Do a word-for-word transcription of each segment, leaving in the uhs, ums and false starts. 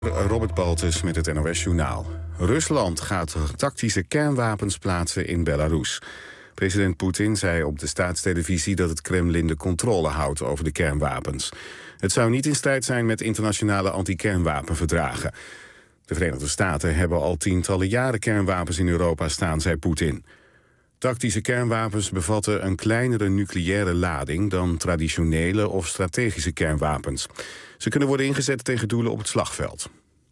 Robert Baltus met het N O S-journaal. Rusland gaat tactische kernwapens plaatsen in Belarus. President Poetin zei op de staatstelevisie dat het Kremlin de controle houdt over de kernwapens. Het zou niet in strijd zijn met internationale anti-kernwapenverdragen. De Verenigde Staten hebben al tientallen jaren kernwapens in Europa staan, zei Poetin. Tactische kernwapens bevatten een kleinere nucleaire lading dan traditionele of strategische kernwapens. Ze kunnen worden ingezet tegen doelen op het slagveld.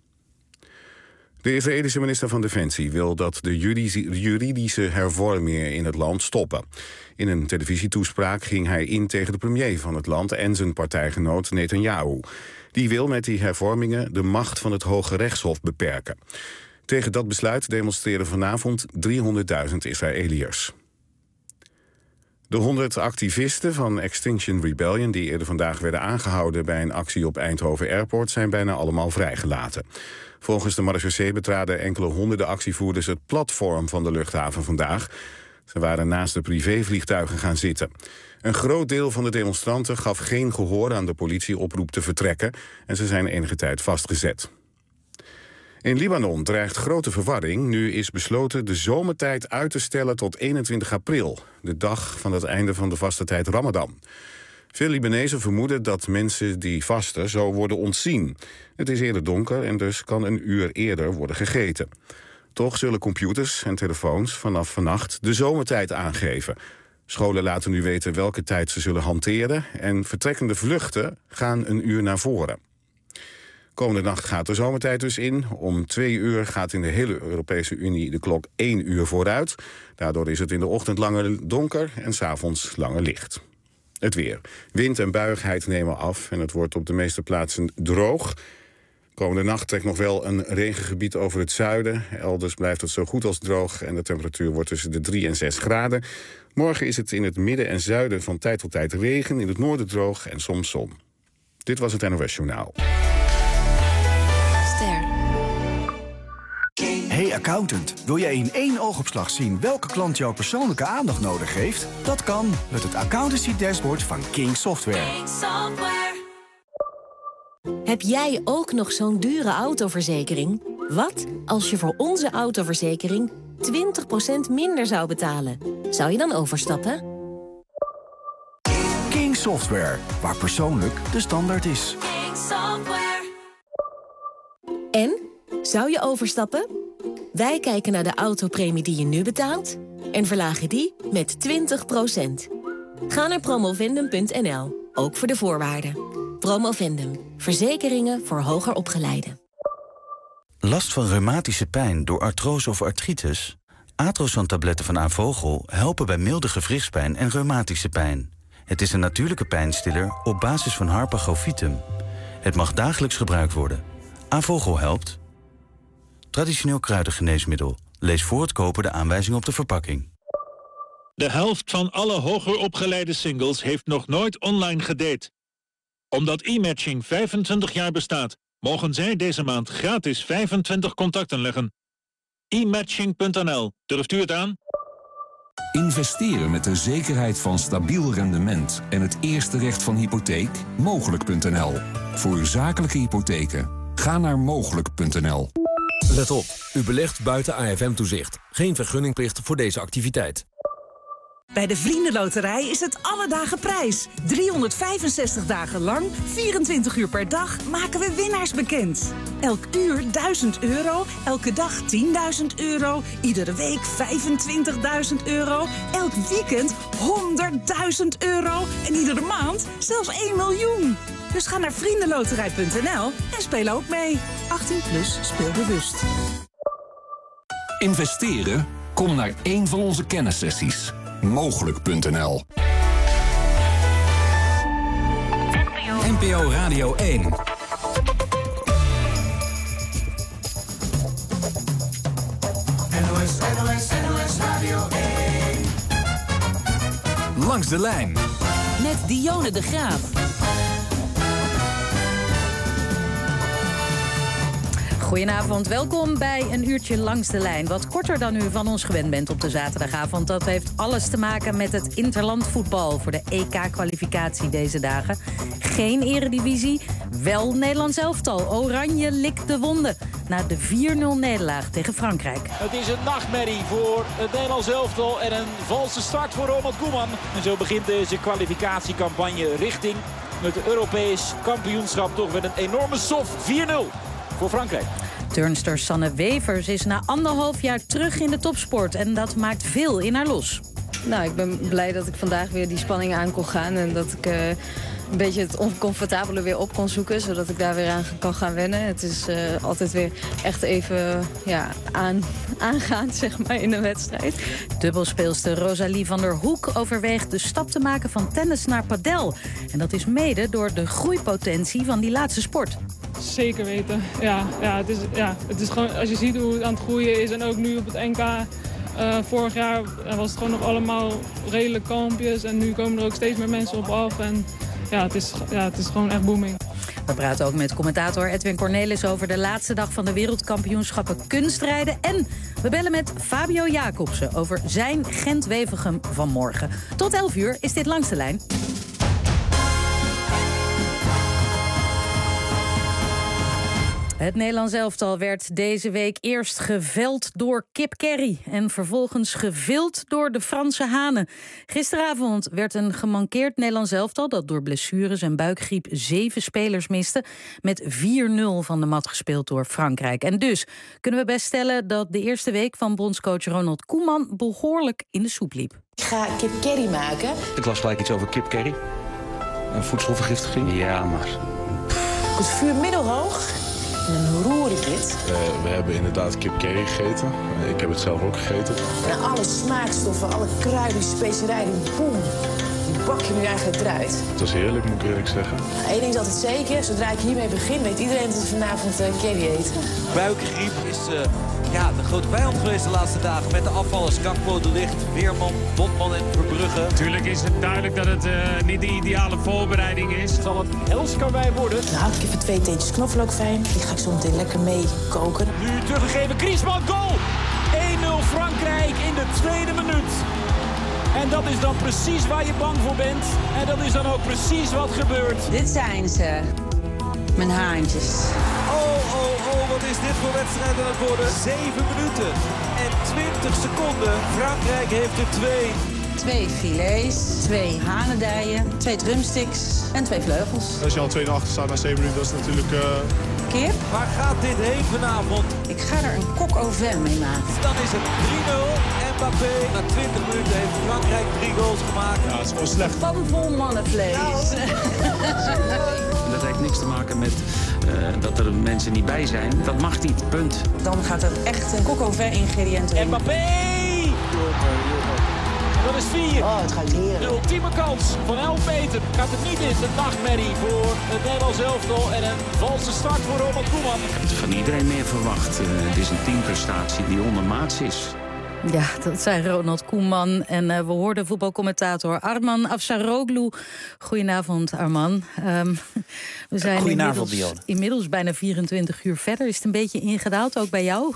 De Israëlische minister van Defensie wil dat de juridische hervormingen in het land stoppen. In een televisietoespraak ging hij in tegen de premier van het land en zijn partijgenoot Netanyahu. Die wil met die hervormingen de macht van het Hoge Rechtshof beperken. Tegen dat besluit demonstreren vanavond driehonderdduizend Israëliërs. De honderd activisten van Extinction Rebellion die eerder vandaag werden aangehouden bij een actie op Eindhoven Airport zijn bijna allemaal vrijgelaten. Volgens de marechaussee betraden enkele honderden actievoerders het platform van de luchthaven vandaag. Ze waren naast de privévliegtuigen gaan zitten. Een groot deel van de demonstranten gaf geen gehoor aan de politieoproep te vertrekken en ze zijn enige tijd vastgezet. In Libanon dreigt grote verwarring. Nu is besloten de zomertijd uit te stellen tot eenentwintig april, de dag van het einde van de vastentijd Ramadan. Veel Libanezen vermoeden dat mensen die vasten zo worden ontzien. Het is eerder donker en dus kan een uur eerder worden gegeten. Toch zullen computers en telefoons vanaf vannacht de zomertijd aangeven. Scholen laten nu weten welke tijd ze zullen hanteren en vertrekkende vluchten gaan een uur naar voren. Komende nacht gaat de zomertijd dus in. Om twee uur gaat in de hele Europese Unie de klok één uur vooruit. Daardoor is het in de ochtend langer donker en 's avonds langer licht. Het weer. Wind en buigheid nemen af en het wordt op de meeste plaatsen droog. Komende nacht trekt nog wel een regengebied over het zuiden. Elders blijft het zo goed als droog en de temperatuur wordt tussen de drie en zes graden. Morgen is het in het midden en zuiden van tijd tot tijd regen, in het noorden droog en soms zon. Dit was het N O S-journaal. Hey accountant, wil jij in één oogopslag zien welke klant jouw persoonlijke aandacht nodig heeft? Dat kan met het accountancy dashboard van King Software. King Software. Heb jij ook nog zo'n dure autoverzekering? Wat als je voor onze autoverzekering twintig procent minder zou betalen? Zou je dan overstappen? King Software, waar persoonlijk de standaard is. King Software. En? Zou je overstappen? Wij kijken naar de autopremie die je nu betaalt en verlagen die met twintig procent. Ga naar promovendum punt n l, ook voor de voorwaarden. Promovendum, verzekeringen voor hoger opgeleiden. Last van reumatische pijn door artrose of artritis? Atrosan-tabletten van Avogel helpen bij milde gewrichtspijn en reumatische pijn. Het is een natuurlijke pijnstiller op basis van Harpagofitum. Het mag dagelijks gebruikt worden. Avogel helpt. Traditioneel kruidengeneesmiddel. Lees voor het kopen de aanwijzing op de verpakking. De helft van alle hoger opgeleide singles heeft nog nooit online gedate. Omdat e-matching vijfentwintig jaar bestaat, mogen zij deze maand gratis vijfentwintig contacten leggen. e matching punt n l. Durft u het aan? Investeren met de zekerheid van stabiel rendement en het eerste recht van hypotheek? Mogelijk punt n l. Voor uw zakelijke hypotheken. Ga naar mogelijk punt n l. Let op, u belegt buiten A F M-toezicht. Geen vergunningplicht voor deze activiteit. Bij de Vriendenloterij is het alle dagen prijs. driehonderdvijfenzestig dagen lang, vierentwintig uur per dag, maken we winnaars bekend. Elk uur duizend euro, elke dag tienduizend euro, iedere week vijfentwintigduizend euro, elk weekend honderdduizend euro en iedere maand zelfs één miljoen. Dus ga naar vriendenloterij punt n l en speel ook mee. achttien plus, speel bewust. Investeren? Kom naar één van onze kennissessies. Mogelijk punt n l. N P O Radio één. N O S, N O S, N O S Radio één. Langs de lijn. Met Dionne de Graaf. Goedenavond, welkom bij een uurtje langs de lijn. Wat korter dan u van ons gewend bent op de zaterdagavond. Dat heeft alles te maken met het interlandvoetbal voor de E K-kwalificatie deze dagen. Geen eredivisie, wel Nederlands elftal. Oranje likt de wonden na de vier nul nederlaag tegen Frankrijk. Het is een nachtmerrie voor het Nederlands elftal en een valse start voor Ronald Koeman. En zo begint deze kwalificatiecampagne richting het Europees kampioenschap. Toch met een enorme sof, vier nul. Voor Frankrijk. Turnster Sanne Wevers is na anderhalf jaar terug in de topsport. En dat maakt veel in haar los. Nou, ik ben blij dat ik vandaag weer die spanning aan kon gaan. En dat ik uh, een beetje het oncomfortabele weer op kon zoeken. Zodat ik daar weer aan kan gaan wennen. Het is uh, altijd weer echt even ja, aan, aangaan, zeg maar, in een wedstrijd. Dubbelspeelster Rosalie van der Hoek overweegt de stap te maken van tennis naar padel. En dat is mede door de groeipotentie van die laatste sport. Zeker weten. Ja, ja, het is, ja, het is gewoon, als je ziet hoe het aan het groeien is en ook nu op het N K. Uh, vorig jaar was het gewoon nog allemaal redelijk kalmpjes. En nu komen er ook steeds meer mensen op af. En ja, het is, ja, het is gewoon echt booming. We praten ook met commentator Edwin Cornelis over de laatste dag van de wereldkampioenschappen kunstrijden. En we bellen met Fabio Jacobsen over zijn Gent-Wevelgem van morgen. Tot elf uur is dit Langs de Lijn. Het Nederlands elftal werd deze week eerst geveld door Kip Kerry en vervolgens gevild door de Franse hanen. Gisteravond werd een gemankeerd Nederlands elftal dat door blessures en buikgriep zeven spelers miste, met vier nul van de mat gespeeld door Frankrijk. En dus kunnen we best stellen dat de eerste week van bondscoach Ronald Koeman behoorlijk in de soep liep. Ik ga Kip Kerry maken. Ik las gelijk iets over Kip Kerry. Een voedselvergiftiging. Ja, maar... Het vuur middelhoog. En dan roer ik het. Uh, we hebben inderdaad kip curry gegeten. Uh, ik heb het zelf ook gegeten. En alle smaakstoffen, alle kruiden, specerijen, boem. Die bak je nu eigenlijk eruit. Het was heerlijk, moet ik eerlijk zeggen. Eén ding is altijd zeker, zodra ik hiermee begin, weet iedereen dat we vanavond uh, curry eten. Buikgriep is uh, ja, de grote vijand geweest de laatste dagen. Met de afvallers Gakpo, De Ligt, Weerman, Botman en Verbrugge. Natuurlijk is het duidelijk dat het uh, niet de ideale voorbereiding is. Zal het helskarwei worden? Nou, ik heb even twee teentjes knoflook fijn. Die ga ik zo meteen lekker mee koken. Nu teruggegeven, Griezmann, goal! één nul Frankrijk in de tweede minuut. En dat is dan precies waar je bang voor bent. En dat is dan ook precies wat gebeurt. Dit zijn ze. Mijn haantjes. Oh, oh, oh, wat is dit voor wedstrijd aan het worden? zeven minuten en twintig seconden. Frankrijk heeft er twee. Twee filets, twee hanendijen, twee drumsticks en twee vleugels. Als je al twee nul achter staat na zeven minuten, dat is natuurlijk... Uh... Kip? Waar gaat dit heen vanavond? Ik ga er een coq au vin mee maken. Dan is het drie nul. Mbappé. Na twintig minuten heeft Frankrijk drie goals gemaakt. Ja, het is gewoon slecht. Pan vol mannenvlees. Dat heeft niks te maken met uh, dat er mensen niet bij zijn. Dat mag niet, punt. Dan gaat het echt een coq au vin ingrediënt in. Mbappé! Dat is vier. Oh, het gaat heerlijk. De ultieme kans van elf meter. Gaat het niet in. De nachtmerrie voor het Nederlands elftal. En een valse start voor Ronald Koeman. Ik heb het van iedereen meer verwacht. Uh, het is een teamprestatie die ondermaats is. Ja, dat zei Ronald Koeman. En uh, we hoorden voetbalcommentator Arman Afsaroglu. Goedenavond, Arman. Um, we zijn Goedenavond, inmiddels, inmiddels bijna vierentwintig uur verder. Is het een beetje ingedaald, ook bij jou?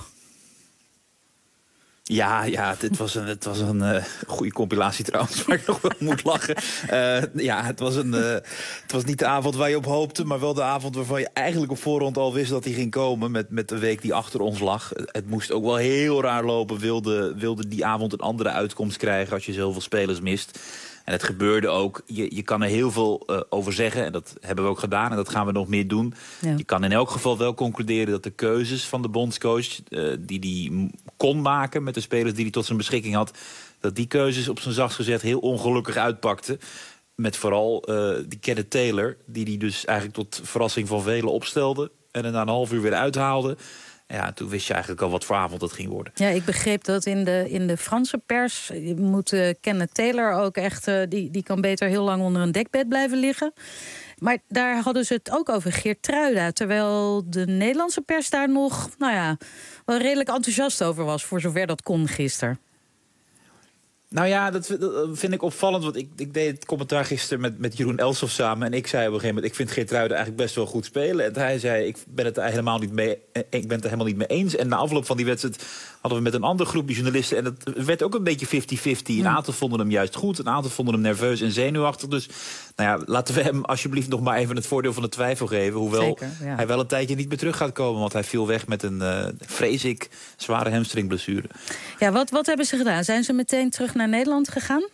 Ja, ja, het was een, het was een uh, goede compilatie trouwens, waar ik nog wel moet lachen. Uh, ja, het was, een, uh, het was niet de avond waar je op hoopte, maar wel de avond waarvan je eigenlijk op voorhand al wist dat hij ging komen met, met de week die achter ons lag. Het moest ook wel heel raar lopen, wilde, wilde die avond een andere uitkomst krijgen als je zoveel spelers mist. En het gebeurde ook. Je, je kan er heel veel uh, over zeggen. En dat hebben we ook gedaan. En dat gaan we nog meer doen. Ja. Je kan in elk geval wel concluderen dat de keuzes van de bondscoach... Uh, die die kon maken met de spelers die hij tot zijn beschikking had... dat die keuzes op zijn zachtst gezegd heel ongelukkig uitpakten. Met vooral uh, die Kenneth Taylor... die hij dus eigenlijk tot verrassing van velen opstelde... en er na een half uur weer uithaalde... Ja, toen wist je eigenlijk al wat voor avond het ging worden. Ja, ik begreep dat in de, in de Franse pers... Je moet uh, Kenneth Taylor ook echt... Uh, die, die kan beter heel lang onder een dekbed blijven liggen. Maar daar hadden ze het ook over Geertruida... terwijl de Nederlandse pers daar nog... nou ja, wel redelijk enthousiast over was... voor zover dat kon gisteren. Nou ja, dat, dat vind ik opvallend. Want ik, ik deed het commentaar gisteren met, met Jeroen Elsof samen. En ik zei op een gegeven moment, ik vind Geertruiden eigenlijk best wel goed spelen. En hij zei, ik ben het er helemaal niet mee, ik ben het er helemaal niet mee eens. En na afloop van die wedstrijd hadden we met een ander groepje journalisten. En het werd ook een beetje vijftig vijftig. Een aantal vonden hem juist goed. Een aantal vonden hem nerveus en zenuwachtig. Dus nou ja, laten we hem alsjeblieft nog maar even het voordeel van de twijfel geven. Hoewel Zeker, ja. hij wel een tijdje niet meer terug gaat komen. Want hij viel weg met een, uh, vrees ik, zware hamstringblessure. Ja, wat, wat hebben ze gedaan? Zijn ze meteen terug naar Nederland gegaan?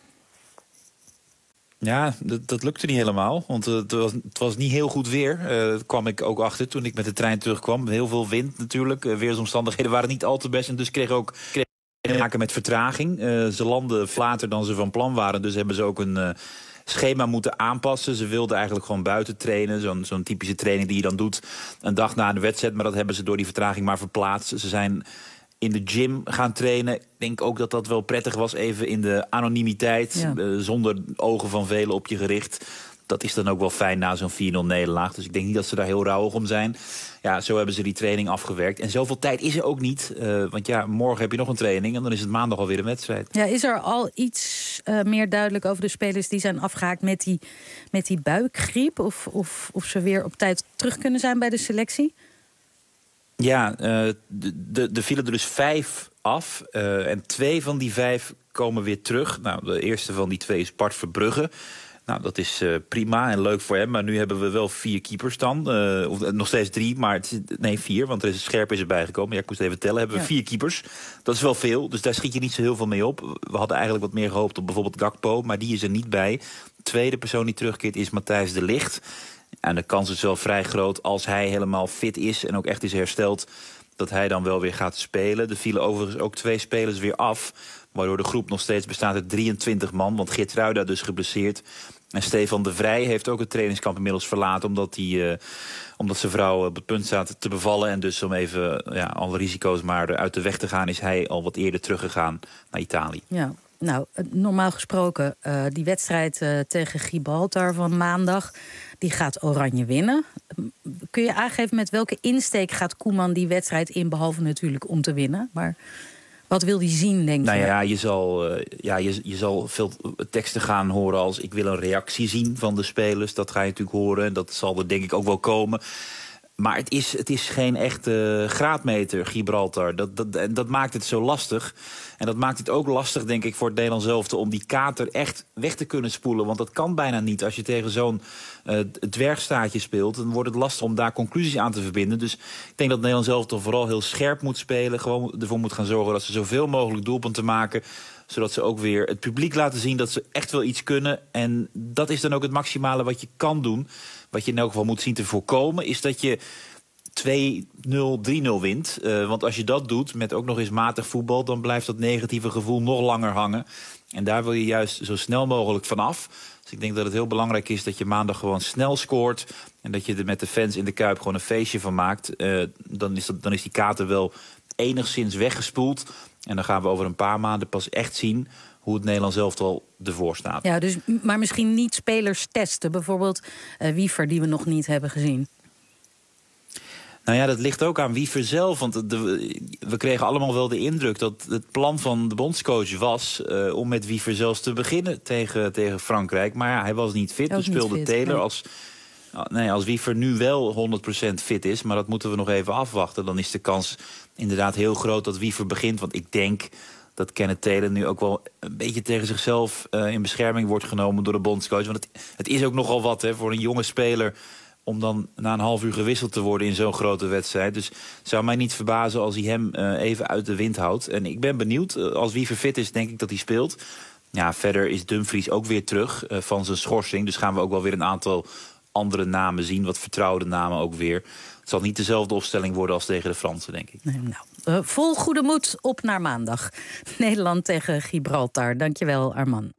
Ja, dat, dat lukte niet helemaal. Want uh, het, was, het was niet heel goed weer. Uh, daar kwam ik ook achter toen ik met de trein terugkwam. Heel veel wind natuurlijk. Uh, weersomstandigheden waren niet al te best. En dus kreeg ook kreeg te maken met vertraging. Uh, ze landden later dan ze van plan waren. Dus hebben ze ook een uh, schema moeten aanpassen. Ze wilden eigenlijk gewoon buiten trainen. Zo'n zo'n typische training die je dan doet een dag na de wedstrijd. Maar dat hebben ze door die vertraging maar verplaatst. Ze zijn in de gym gaan trainen. Ik denk ook dat dat wel prettig was, even in de anonimiteit. Ja. Uh, zonder ogen van velen op je gericht. Dat is dan ook wel fijn na zo'n vier nul nederlaag. Dus ik denk niet dat ze daar heel rauwig om zijn. Ja, zo hebben ze die training afgewerkt. En zoveel tijd is er ook niet. Uh, want ja, morgen heb je nog een training en dan is het maandag alweer een wedstrijd. Ja, is er al iets uh, meer duidelijk over de spelers die zijn afgehaakt met die, met die buikgriep? Of, of, of ze weer op tijd terug kunnen zijn bij de selectie? Ja, uh, er vielen er dus vijf af. Uh, en twee van die vijf komen weer terug. Nou, de eerste van die twee is Bart Verbrugge. Nou, dat is uh, prima en leuk voor hem. Maar nu hebben we wel vier keepers dan. Uh, of, nog steeds drie, maar het is, nee, vier. Want er is een scherp is erbij gekomen. Ja, ik moest even tellen. Hebben we ja. vier keepers. Dat is wel veel, dus daar schiet je niet zo heel veel mee op. We hadden eigenlijk wat meer gehoopt op bijvoorbeeld Gakpo. Maar die is er niet bij. De tweede persoon die terugkeert is Matthijs de Ligt. En de kans is wel vrij groot als hij helemaal fit is en ook echt is hersteld, dat hij dan wel weer gaat spelen. Er vielen overigens ook twee spelers weer af, waardoor de groep nog steeds bestaat uit drieëntwintig man. Want Geertruida dus geblesseerd. En Stefan de Vrij heeft ook het trainingskamp inmiddels verlaten, omdat, hij, uh, omdat zijn vrouw op het punt staat te bevallen. En dus om even ja, alle risico's maar uit de weg te gaan, is hij al wat eerder teruggegaan naar Italië. Ja. Nou, normaal gesproken, uh, die wedstrijd uh, tegen Gibraltar van maandag, die gaat Oranje winnen. Kun je aangeven met welke insteek gaat Koeman die wedstrijd in, behalve natuurlijk om te winnen? Maar wat wil hij zien, denk je? Nou ja, je zal, uh, ja, je, je zal veel teksten gaan horen als ik wil een reactie zien van de spelers. Dat ga je natuurlijk horen en dat zal er denk ik ook wel komen. Maar het is, het is geen echte graadmeter, Gibraltar. Dat, dat, en dat maakt het zo lastig. En dat maakt het ook lastig, denk ik, voor het Nederlands elftal om die kater echt weg te kunnen spoelen. Want dat kan bijna niet. Als je tegen zo'n uh, dwergstaatje speelt, dan wordt het lastig om daar conclusies aan te verbinden. Dus ik denk dat het Nederlands elftal vooral heel scherp moet spelen. Gewoon ervoor moet gaan zorgen dat ze zoveel mogelijk doelpunten maken, zodat ze ook weer het publiek laten zien dat ze echt wel iets kunnen. En dat is dan ook het maximale wat je kan doen. Wat je in elk geval moet zien te voorkomen, is dat je twee nul, drie nul wint. Uh, want als je dat doet, met ook nog eens matig voetbal, dan blijft dat negatieve gevoel nog langer hangen. En daar wil je juist zo snel mogelijk vanaf. Dus ik denk dat het heel belangrijk is dat je maandag gewoon snel scoort. En dat je er met de fans in de Kuip gewoon een feestje van maakt. Uh, dan, is dat, dan is die kater wel enigszins weggespoeld. En dan gaan we over een paar maanden pas echt zien hoe het Nederlands elftal ervoor staat. Ja, dus, maar misschien niet spelers testen. Bijvoorbeeld uh, Wiever, die we nog niet hebben gezien. Nou ja, dat ligt ook aan Wiever zelf. Want de, we kregen allemaal wel de indruk dat het plan van de bondscoach was uh, om met Wiever zelfs te beginnen tegen, tegen Frankrijk. Maar ja, hij was niet fit. Dus speelde fit, Taylor nee. als... Nee, als Wiever nu wel honderd procent fit is, maar dat moeten we nog even afwachten, dan is de kans inderdaad heel groot dat Wiever begint. Want ik denk dat Kenneth Taylor nu ook wel een beetje tegen zichzelf uh, in bescherming wordt genomen door de bondscoach. Want het, het is ook nogal wat hè, voor een jonge speler om dan na een half uur gewisseld te worden in zo'n grote wedstrijd. Dus het zou mij niet verbazen als hij hem uh, even uit de wind houdt. En ik ben benieuwd. Uh, als Wiever fit is, denk ik dat hij speelt. Ja, verder is Dumfries ook weer terug uh, van zijn schorsing. Dus gaan we ook wel weer een aantal andere namen zien, wat vertrouwde namen ook weer. Het zal niet dezelfde opstelling worden als tegen de Fransen, denk ik. Nee, nou, uh, vol goede moed op naar maandag. Nederland tegen Gibraltar. Dankjewel, Arman.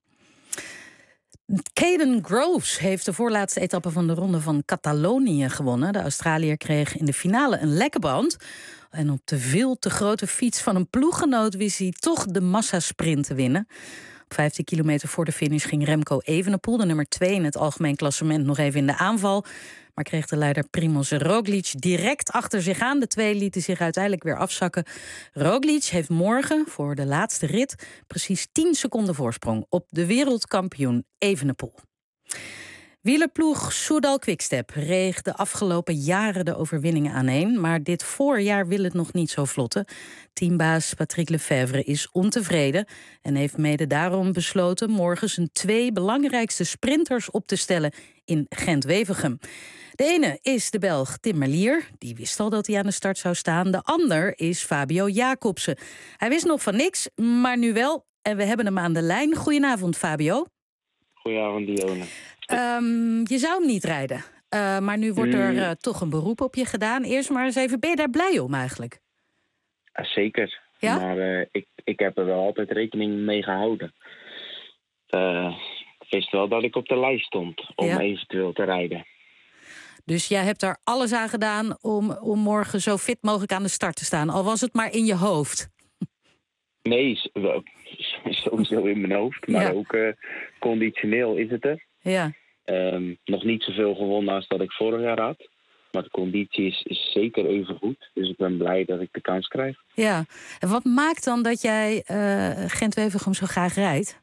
Caden Groves heeft de voorlaatste etappe van de Ronde van Catalonië gewonnen. De Australiër kreeg in de finale een lekke band. En op de veel te grote fiets van een ploeggenoot wist hij toch de massasprint te winnen. Op vijftien kilometer voor de finish ging Remco Evenepoel, de nummer twee in het algemeen klassement, nog even in de aanval. maar kreeg de leider Primož Roglič direct achter zich aan. De twee lieten zich uiteindelijk weer afzakken. Roglič heeft morgen voor de laatste rit precies tien seconden voorsprong op de wereldkampioen Evenepoel. Wielerploeg Soudal Quickstep reeg de afgelopen jaren de overwinningen aaneen, maar dit voorjaar wil het nog niet zo vlotten. Teambaas Patrick Lefevere is ontevreden en heeft mede daarom besloten morgen zijn twee belangrijkste sprinters op te stellen in Gent-Wevelgem. De ene is de Belg Tim Merlier, die wist al dat hij aan de start zou staan. De ander is Fabio Jacobsen. Hij wist nog van niks, maar nu wel. En we hebben hem aan de lijn. Goedenavond, Fabio. Goedenavond, Dionne. Um, je zou hem niet rijden, uh, maar nu wordt er uh, toch een beroep op je gedaan. Eerst maar eens even, ben je daar blij om eigenlijk? Ja, zeker, ja? maar uh, ik, ik heb er wel altijd rekening mee gehouden. Uh, ik wist wel dat ik op de lijst stond om ja. eventueel te rijden. Dus jij hebt er alles aan gedaan om, om morgen zo fit mogelijk aan de start te staan, al was het maar in je hoofd. Nee, sowieso in mijn hoofd, maar ja. ook uh, conditioneel is het er. Ja. Um, nog niet zoveel gewonnen als dat ik vorig jaar had. Maar de conditie is, is zeker even goed. Dus ik ben blij dat ik de kans krijg. Ja. En wat maakt dan dat jij uh, Gent-Wevelgem zo graag rijdt?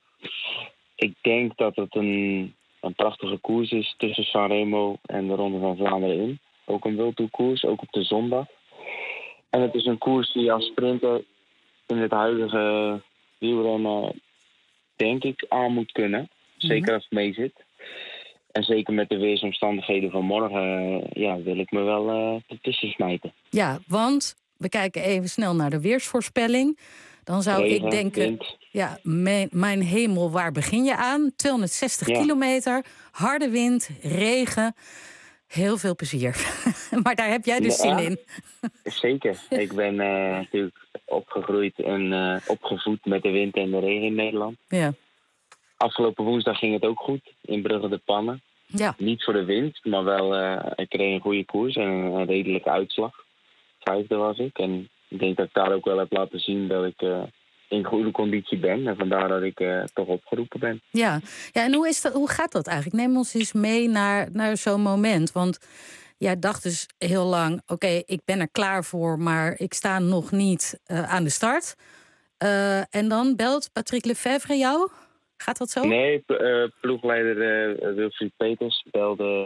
Ik denk dat het een, een prachtige koers is tussen Sanremo en de Ronde van Vlaanderen in. Ook een wildtoerkoers, ook op de zondag. En het is een koers die als sprinter in het huidige wielrennen denk ik aan moet kunnen. Zeker als het mee zit. En zeker met de weersomstandigheden van morgen ja, wil ik me wel uh, ertussen smijten. Ja, want we kijken even snel naar de weersvoorspelling. Dan zou Regen, ik denken, wind. ja, mijn, mijn hemel, waar begin je aan? tweehonderdzestig ja. kilometer, harde wind, regen. Heel veel plezier. Maar daar heb jij dus ja, zin in. Zeker. Ik ben uh, natuurlijk opgegroeid en uh, opgevoed met de wind en de regen in Nederland. Ja. Afgelopen woensdag ging het ook goed in Brugge de Pannen. Ja. Niet voor de winst, maar wel uh, ik kreeg een goede koers en een, een redelijke uitslag. Vijfde was ik. En ik denk dat ik daar ook wel heb laten zien dat ik uh, in goede conditie ben. En vandaar dat ik uh, toch opgeroepen ben. Ja, ja en hoe, is dat, hoe gaat dat eigenlijk? Neem ons eens mee naar, naar zo'n moment. Want jij dacht dus heel lang, oké, okay, ik ben er klaar voor, maar ik sta nog niet uh, aan de start. Uh, en dan belt Patrick Lefevere jou? Gaat dat zo? Nee, uh, ploegleider uh, Wilfried Peters belde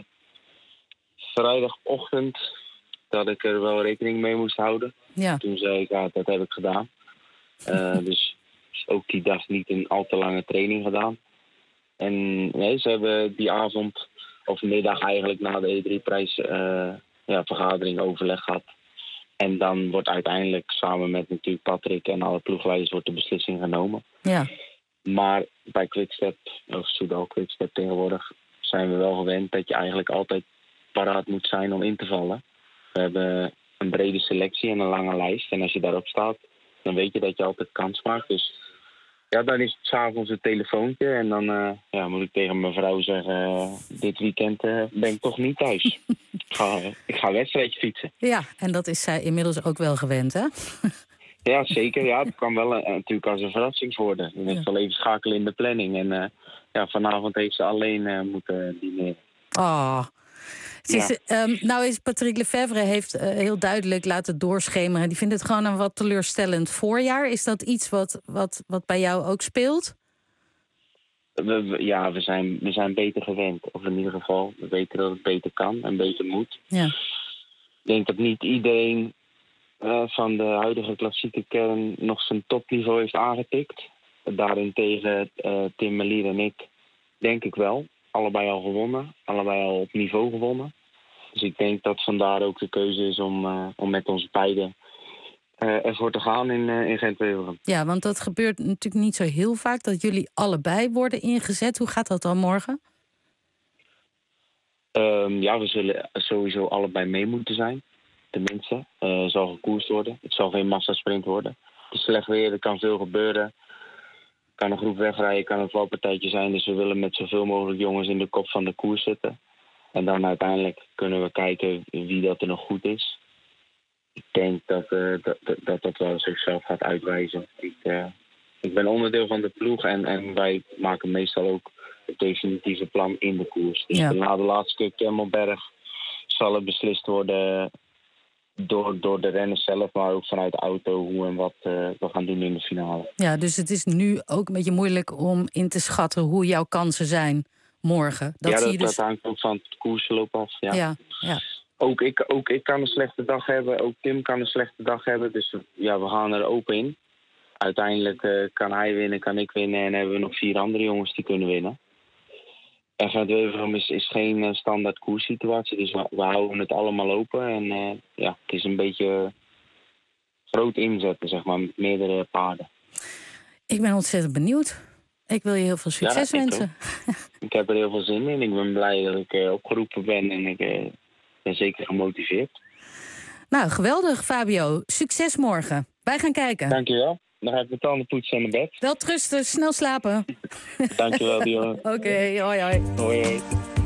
vrijdagochtend dat ik er wel rekening mee moest houden. Ja. Toen zei ik, ja, dat heb ik gedaan. Uh, dus ook die dag niet een al te lange training gedaan. En nee, ze hebben die avond, of middag eigenlijk, na de E drie prijs uh, ja, vergadering overleg gehad. En dan wordt uiteindelijk samen met natuurlijk Patrick en alle ploegleiders wordt de beslissing genomen. Ja. Maar bij Quickstep, of Soudal Quickstep tegenwoordig, zijn we wel gewend dat je eigenlijk altijd paraat moet zijn om in te vallen. We hebben een brede selectie en een lange lijst. En als je daarop staat, dan weet je dat je altijd kans maakt. Dus ja, dan is het 's avonds een telefoontje. En dan uh, ja, moet ik tegen mijn vrouw zeggen, uh, dit weekend uh, ben ik toch niet thuis. ik, ga, ik ga een wedstrijdje fietsen. Ja, en dat is zij inmiddels ook wel gewend, hè? Ja, zeker. Ja, het kan wel uh, natuurlijk als een verrassing worden. Je moet ja. wel even schakelen in de planning. En uh, ja, vanavond heeft ze alleen uh, moeten dineren. Oh. Ja. Is, um, nou is Patrick Lefevere heeft uh, heel duidelijk laten doorschemeren. Die vindt het gewoon een wat teleurstellend voorjaar. Is dat iets wat, wat, wat bij jou ook speelt? We, we, ja, we zijn, we zijn beter gewend. Of in ieder geval, we weten dat het beter kan en beter moet. Ja. Ik denk dat niet iedereen uh, van de huidige klassieke kern nog zijn topniveau heeft aangetikt. Daarentegen uh, Tim Merlier en ik, denk ik wel. Allebei al gewonnen, allebei al op niveau gewonnen. Dus ik denk dat vandaar ook de keuze is om, uh, om met ons beiden uh, ervoor te gaan in, uh, in Gent-Wevelgem. Ja, want dat gebeurt natuurlijk niet zo heel vaak, dat jullie allebei worden ingezet. Hoe gaat dat dan morgen? Um, ja, we zullen sowieso allebei mee moeten zijn. Tenminste, uh, het zal gekoerst worden. Het zal geen massasprint worden. Het is slecht weer, er kan veel gebeuren. Kan een groep wegrijden, kan een valpartijtje zijn. Dus we willen met zoveel mogelijk jongens in de kop van de koers zitten. En dan uiteindelijk kunnen we kijken wie dat er nog goed is. Ik denk dat uh, dat, dat dat wel zichzelf gaat uitwijzen. Ik, uh, ik ben onderdeel van de ploeg en, en wij maken meestal ook het definitieve plan in de koers. Dus ja. na de laatste Kemmelberg zal het beslist worden door, door de renners zelf, maar ook vanuit de auto hoe en wat uh, we gaan doen in de finale. Ja, dus het is nu ook een beetje moeilijk om in te schatten hoe jouw kansen zijn morgen. Dat ja, zie dat, je dus... dat hangt ook van het koersloop af. Ja. Ja, ja. Ook, ik, ook ik kan een slechte dag hebben, ook Tim kan een slechte dag hebben. Dus ja, we gaan er open in. Uiteindelijk uh, kan hij winnen, kan ik winnen en hebben we nog vier andere jongens die kunnen winnen. En van het Wevelgem is, is geen uh, standaard koerssituatie, dus we, we houden het allemaal open. En uh, ja, het is een beetje groot inzetten, zeg maar, met meerdere paarden. Ik ben ontzettend benieuwd. Ik wil je heel veel succes ja, wensen. Ik heb er heel veel zin in. Ik ben blij dat ik uh, opgeroepen ben en ik uh, ben zeker gemotiveerd. Nou, geweldig, Fabio. Succes morgen. Wij gaan kijken. Dankjewel. Dan ga ik mijn tanden poetsen in bed. Wel trusten, snel slapen. Dankjewel, Dion. Oké, okay, hoi hoi. Hoi hoi.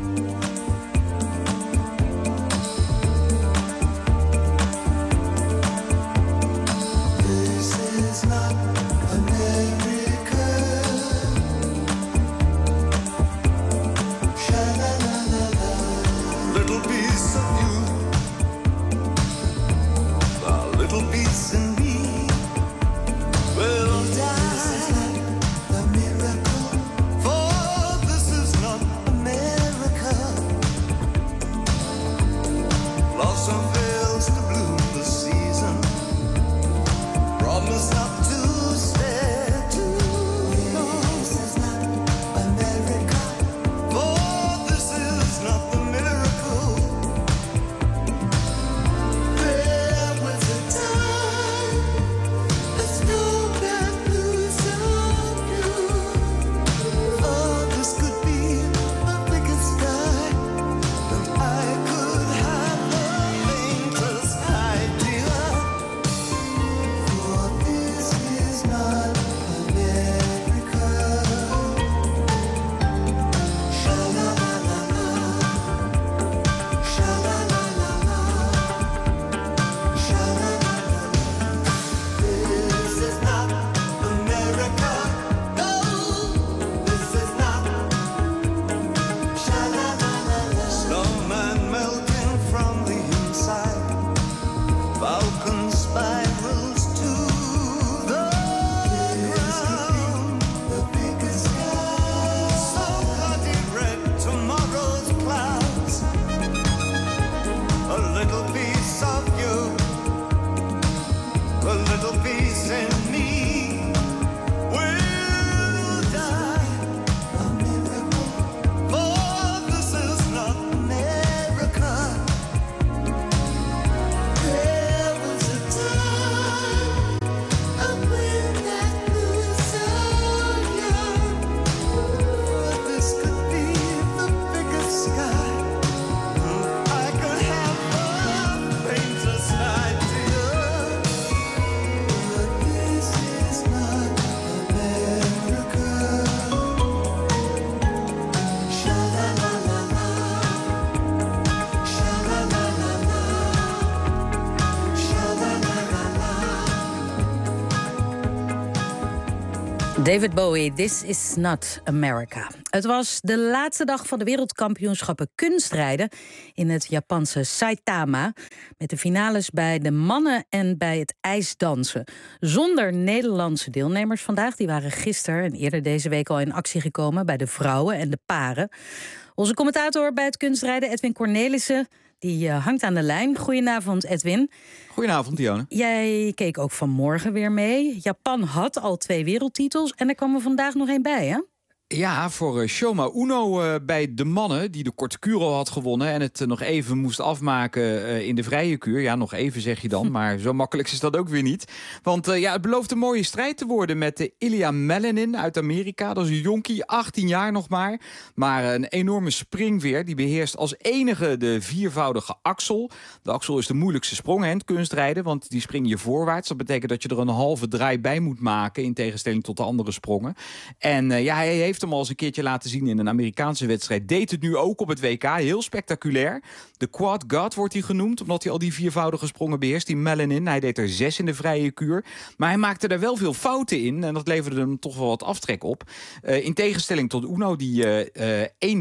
David Bowie, This is not America. Het was de laatste dag van de wereldkampioenschappen kunstrijden in het Japanse Saitama, met de finales bij de mannen en bij het ijsdansen. Zonder Nederlandse deelnemers vandaag. Die waren gisteren en eerder deze week al in actie gekomen bij de vrouwen en de paren. Onze commentator bij het kunstrijden, Edwin Cornelissen, die uh, hangt aan de lijn. Goedenavond, Edwin. Goedenavond, Dionne. Jij keek ook vanmorgen weer mee. Japan had al twee wereldtitels en er kwam er vandaag nog één bij, hè? Ja, voor uh, Shoma Uno uh, bij de mannen, die de korte kuur al had gewonnen en het uh, nog even moest afmaken uh, in de vrije kuur. Ja, nog even zeg je dan, maar zo makkelijk is dat ook weer niet. Want uh, ja, het belooft een mooie strijd te worden met uh, Ilya Melenin uit Amerika. Dat is een jonkie, achttien jaar nog maar. Maar uh, een enorme springveer. Die beheerst als enige de viervoudige axel. De axel is de moeilijkste sprong, hè, het kunstrijden, want die spring je voorwaarts. Dat betekent dat je er een halve draai bij moet maken, in tegenstelling tot de andere sprongen. En uh, ja, hij heeft hem al eens een keertje laten zien in een Amerikaanse wedstrijd. Deed het nu ook op het W K. Heel spectaculair. De Quad God wordt hij genoemd, omdat hij al die viervoudige sprongen beheerst. Die Melenin, hij deed er zes in de vrije kuur. Maar hij maakte er wel veel fouten in. En dat leverde hem toch wel wat aftrek op. Uh, in tegenstelling tot Uno, die uh, uh, één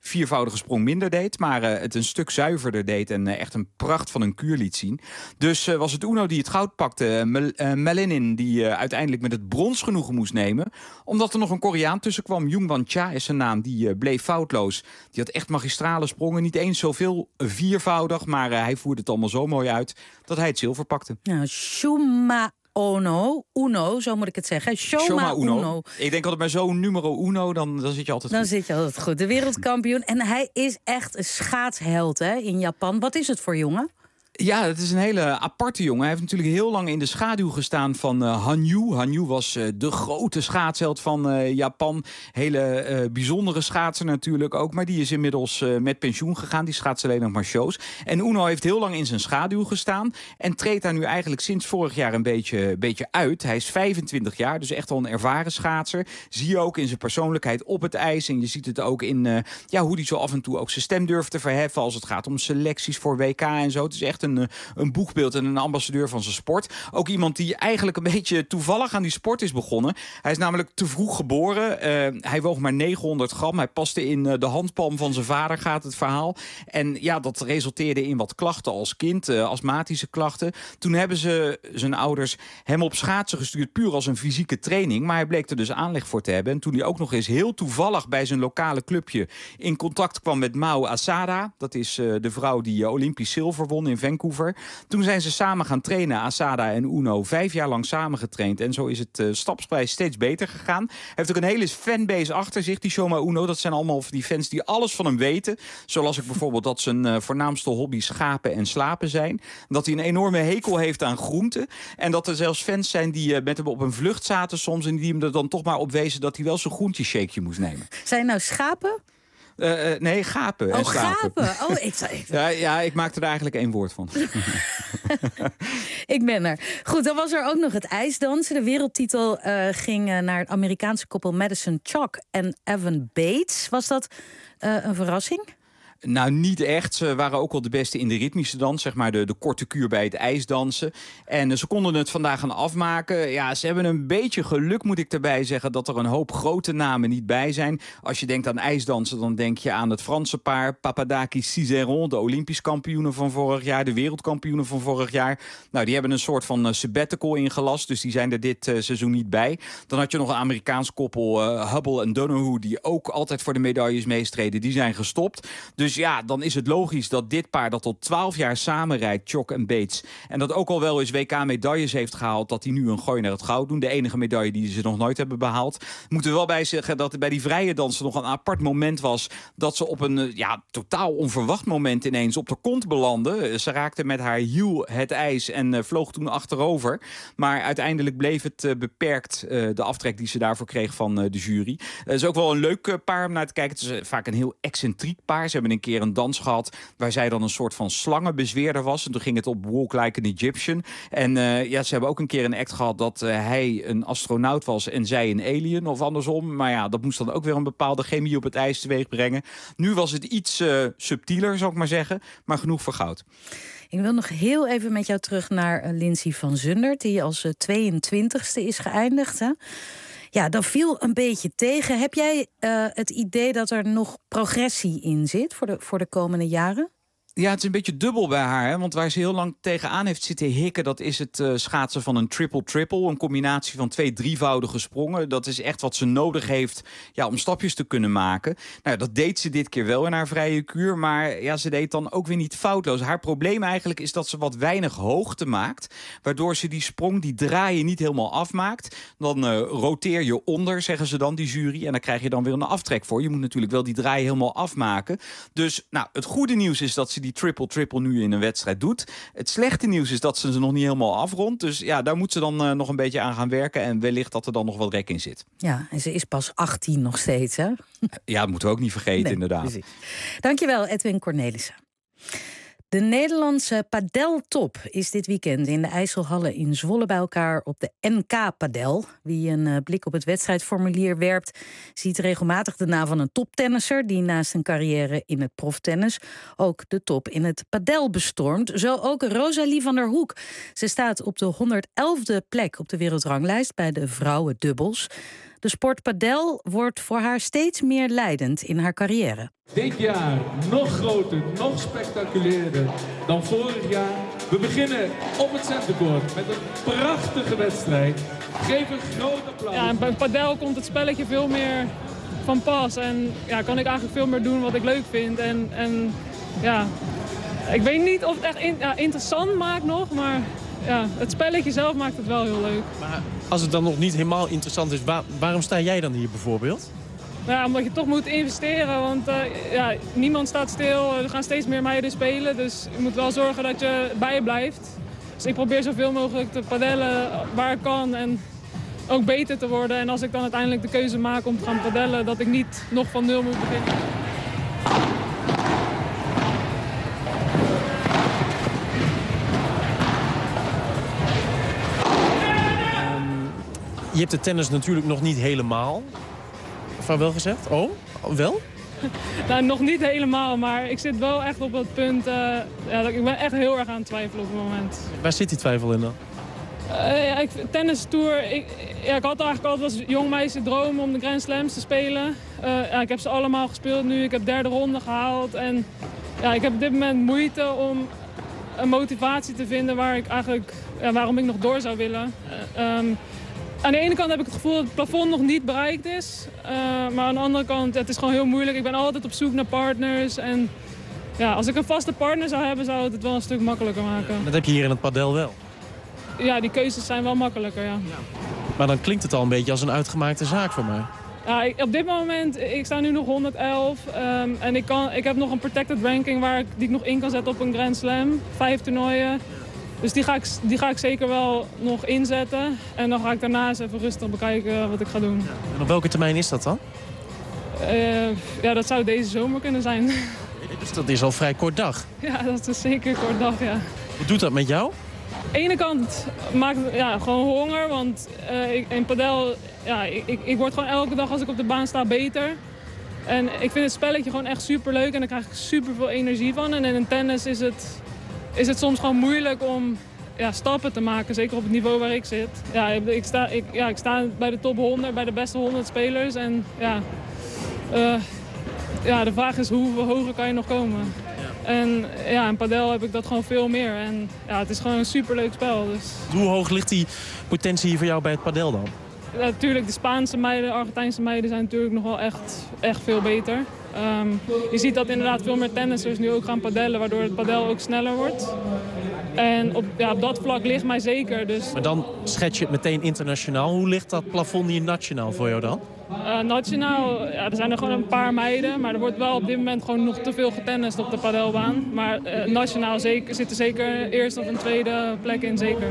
viervoudige sprong minder deed, maar uh, het een stuk zuiverder deed en uh, echt een pracht van een kuur liet zien. Dus uh, was het Uno die het goud pakte. Uh, Mel- uh, Melenin die uh, uiteindelijk met het brons genoegen moest nemen, omdat er nog een Koreaan tussen kwam. Jungwan Cha is zijn naam, die uh, bleef foutloos. Die had echt magistrale sprongen, niet eens zoveel viervoudig, maar uh, hij voerde het allemaal zo mooi uit dat hij het zilver pakte. Ja, Shuma Ono, Uno, zo moet ik het zeggen. Shoma, Shoma Uno. Uno. Ik denk altijd bij zo'n numero uno, dan, dan zit je altijd Dan goed. zit je altijd goed. De wereldkampioen. En hij is echt een schaatsheld hè, in Japan. Wat is het voor jongen? Ja, het is een hele aparte jongen. Hij heeft natuurlijk heel lang in de schaduw gestaan van uh, Hanyu. Hanyu was uh, de grote schaatsheld van uh, Japan. Hele uh, bijzondere schaatser natuurlijk ook. Maar die is inmiddels uh, met pensioen gegaan. Die schaatst alleen nog maar shows. En Uno heeft heel lang in zijn schaduw gestaan. En treedt daar nu eigenlijk sinds vorig jaar een beetje, beetje uit. Hij is vijfentwintig jaar, dus echt wel een ervaren schaatser. Zie je ook in zijn persoonlijkheid op het ijs. En je ziet het ook in uh, ja, hoe hij zo af en toe ook zijn stem durft te verheffen als het gaat om selecties voor W K en zo. Het is echt Een, een boegbeeld en een ambassadeur van zijn sport. Ook iemand die eigenlijk een beetje toevallig aan die sport is begonnen. Hij is namelijk te vroeg geboren. Uh, hij woog maar negenhonderd gram. Hij paste in uh, de handpalm van zijn vader, gaat het verhaal. En ja, dat resulteerde in wat klachten als kind, uh, astmatische klachten. Toen hebben ze, zijn ouders, hem op schaatsen gestuurd, puur als een fysieke training. Maar hij bleek er dus aanleg voor te hebben. En toen hij ook nog eens heel toevallig bij zijn lokale clubje in contact kwam met Mao Asada. Dat is uh, de vrouw die uh, Olympisch zilver won in Vancouver. Toen zijn ze samen gaan trainen, Asada en Uno. Vijf jaar lang samen getraind. En zo is het uh, stapsgewijs steeds beter gegaan. Hij heeft ook een hele fanbase achter zich, die Shoma Uno. Dat zijn allemaal die fans die alles van hem weten. Zo las ik bijvoorbeeld dat zijn uh, voornaamste hobby schapen en slapen zijn. Dat hij een enorme hekel heeft aan groenten. En dat er zelfs fans zijn die uh, met hem op een vlucht zaten soms en die hem er dan toch maar op wezen dat hij wel zo'n groentjeshakeje moest nemen. Zijn nou schapen? Uh, uh, nee, gapen. Oh, en slapen. gapen. Oh, ik, ik... Ja, ja, ik maakte er eigenlijk één woord van. Ik ben er. Goed, dan was er ook nog het ijsdansen. De wereldtitel uh, ging uh, naar het Amerikaanse koppel Madison Chock en Evan Bates. Was dat uh, een verrassing? Nou, niet echt. Ze waren ook wel de beste in de ritmische dans, zeg maar de, de korte kuur bij het ijsdansen. En uh, ze konden het vandaag gaan afmaken. Ja, ze hebben een beetje geluk, moet ik erbij zeggen, dat er een hoop grote namen niet bij zijn. Als je denkt aan ijsdansen, dan denk je aan het Franse paar Papadakis Cizeron, de Olympisch kampioenen van vorig jaar, de wereldkampioenen van vorig jaar. Nou, die hebben een soort van uh, sabbatical ingelast, dus die zijn er dit uh, seizoen niet bij. Dan had je nog een Amerikaans koppel, uh, Hubble en Donoghue, die ook altijd voor de medailles meestreden. Die zijn gestopt. Dus Dus ja, dan is het logisch dat dit paar dat tot twaalf jaar samenrijdt, Chock en Bates, en dat ook al wel eens W K-medailles heeft gehaald, dat die nu een gooi naar het goud doen. De enige medaille die ze nog nooit hebben behaald. Moeten we wel bij zeggen dat er bij die vrije dansen nog een apart moment was dat ze op een ja, totaal onverwacht moment ineens op de kont belandde. Ze raakte met haar hiel het ijs en uh, vloog toen achterover. Maar uiteindelijk bleef het uh, beperkt, uh, de aftrek die ze daarvoor kreeg van uh, de jury. Het is ook wel een leuk uh, paar om naar te kijken. Het is uh, vaak een heel excentriek paar. Ze hebben een keer een dans gehad waar zij dan een soort van slangenbezweerder was. En toen ging het op Walk Like an Egyptian. En uh, ja, ze hebben ook een keer een act gehad dat uh, hij een astronaut was en zij een alien of andersom. Maar ja, dat moest dan ook weer een bepaalde chemie op het ijs teweeg brengen. Nu was het iets uh, subtieler, zou ik maar zeggen. Maar genoeg voor goud. Ik wil nog heel even met jou terug naar uh, Lindsey van Zundert, die als uh, tweeëntwintigste is geëindigd. Hè? Ja, dat viel een beetje tegen. Heb jij uh, het idee dat er nog progressie in zit voor de, voor de komende jaren? Ja, het is een beetje dubbel bij haar. Hè? Want waar ze heel lang tegenaan heeft zitten hikken, dat is het uh, schaatsen van een triple-triple. Een combinatie van twee drievoudige sprongen. Dat is echt wat ze nodig heeft ja, om stapjes te kunnen maken. Nou, dat deed ze dit keer wel in haar vrije kuur. Maar ja, ze deed dan ook weer niet foutloos. Haar probleem eigenlijk is dat ze wat weinig hoogte maakt. Waardoor ze die sprong, die draaien niet helemaal afmaakt. Dan uh, roteer je onder, zeggen ze dan, die jury. En dan krijg je dan weer een aftrek voor. Je moet natuurlijk wel die draaien helemaal afmaken. Dus nou, het goede nieuws is dat ze die triple-triple nu in een wedstrijd doet. Het slechte nieuws is dat ze ze nog niet helemaal afrondt. Dus ja, daar moet ze dan uh, nog een beetje aan gaan werken. En wellicht dat er dan nog wat rek in zit. Ja, en ze is pas achttien nog steeds, hè? Ja, dat moeten we ook niet vergeten, nee, inderdaad. Precies. Dankjewel, Edwin Cornelissen. De Nederlandse padeltop is dit weekend in de IJsselhallen in Zwolle bij elkaar op de N K Padel. Wie een blik op het wedstrijdformulier werpt, ziet regelmatig de naam van een toptennisser die naast een carrière in het proftennis ook de top in het padel bestormt. Zo ook Rosalie van der Hoek. Ze staat op de honderdelfde plek op de wereldranglijst bij de vrouwendubbels. De sport padel wordt voor haar steeds meer leidend in haar carrière. Dit jaar nog groter, nog spectaculairder dan vorig jaar. We beginnen op het centercourt met een prachtige wedstrijd. Geef een groot applaus. Ja, en bij padel komt het spelletje veel meer van pas. En ja, kan ik eigenlijk veel meer doen wat ik leuk vind. En, en ja, ik weet niet of het echt in, ja, interessant maakt nog, maar ja, het spelletje zelf maakt het wel heel leuk. Maar als het dan nog niet helemaal interessant is, waar, waarom sta jij dan hier bijvoorbeeld? Ja, omdat je toch moet investeren, want uh, ja, niemand staat stil. Er gaan steeds meer meiden spelen, dus je moet wel zorgen dat je bij blijft. Dus ik probeer zoveel mogelijk te padellen waar ik kan en ook beter te worden. En als ik dan uiteindelijk de keuze maak om te gaan padellen, dat ik niet nog van nul moet beginnen. Um, je hebt de tennis natuurlijk nog niet helemaal. Van wel gezegd? Oh, wel? Nou, nog niet helemaal, maar ik zit wel echt op het punt. Uh, ja, dat ik ben echt heel erg aan het twijfelen op het moment. Waar zit die twijfel in dan? Uh, ja, ik, tennis tour. Ik, ja, ik had eigenlijk altijd als jong meisje dromen om de Grand Slams te spelen. Uh, ja, ik heb ze allemaal gespeeld nu. Ik heb derde ronde gehaald. En ja, ik heb op dit moment moeite om een motivatie te vinden waar ik eigenlijk, ja, waarom ik nog door zou willen. Uh, um, Aan de ene kant heb ik het gevoel dat het plafond nog niet bereikt is. Uh, maar aan de andere kant, het is gewoon heel moeilijk. Ik ben altijd op zoek naar partners. En ja, als ik een vaste partner zou hebben, zou het het wel een stuk makkelijker maken. Dat heb je hier in het padel wel. Ja, die keuzes zijn wel makkelijker, ja. ja. Maar dan klinkt het al een beetje als een uitgemaakte zaak voor mij. Ja, ik, op dit moment, ik sta nu nog honderdelf. Um, en ik, kan, ik heb nog een protected ranking waar ik, die ik nog in kan zetten op een Grand Slam. Vijf toernooien. Dus die ga, ik, die ga ik zeker wel nog inzetten. En dan ga ik daarna eens even rustig bekijken wat ik ga doen. En op welke termijn is dat dan? Uh, ja, dat zou deze zomer kunnen zijn. Dus dat is al vrij kort dag. Ja, dat is zeker een kort dag, ja. Wat doet dat met jou? Aan de ene kant maakt het ja, gewoon honger, want uh, ik, in padel, ja, ik, ik, ik word gewoon elke dag als ik op de baan sta beter. En ik vind het spelletje gewoon echt superleuk en daar krijg ik super veel energie van. En in een tennis is het... is het soms gewoon moeilijk om ja, stappen te maken. Zeker op het niveau waar ik zit. Ja, ik, sta, ik, ja, ik sta bij de top honderd, bij de beste honderd spelers. En ja, uh, ja, de vraag is hoeveel hoger kan je nog komen. Ja. En ja, in padel heb ik dat gewoon veel meer. En ja, het is gewoon een superleuk spel. Dus. Hoe hoog ligt die potentie voor jou bij het padel dan? Ja, natuurlijk, de Spaanse meiden, de Argentijnse meiden zijn natuurlijk nog wel echt, echt veel beter. Um, je ziet dat inderdaad veel meer tennissers nu ook gaan padellen, waardoor het padel ook sneller wordt. En op, ja, op dat vlak ligt mij zeker. Dus... Maar dan schets je het meteen internationaal. Hoe ligt dat plafond hier nationaal voor jou dan? Uh, nationaal, ja, er zijn er gewoon een paar meiden. Maar er wordt wel op dit moment gewoon nog te veel getennist op de padelbaan. Maar uh, nationaal zeker, zit er zeker eerst of een tweede plek in, zeker.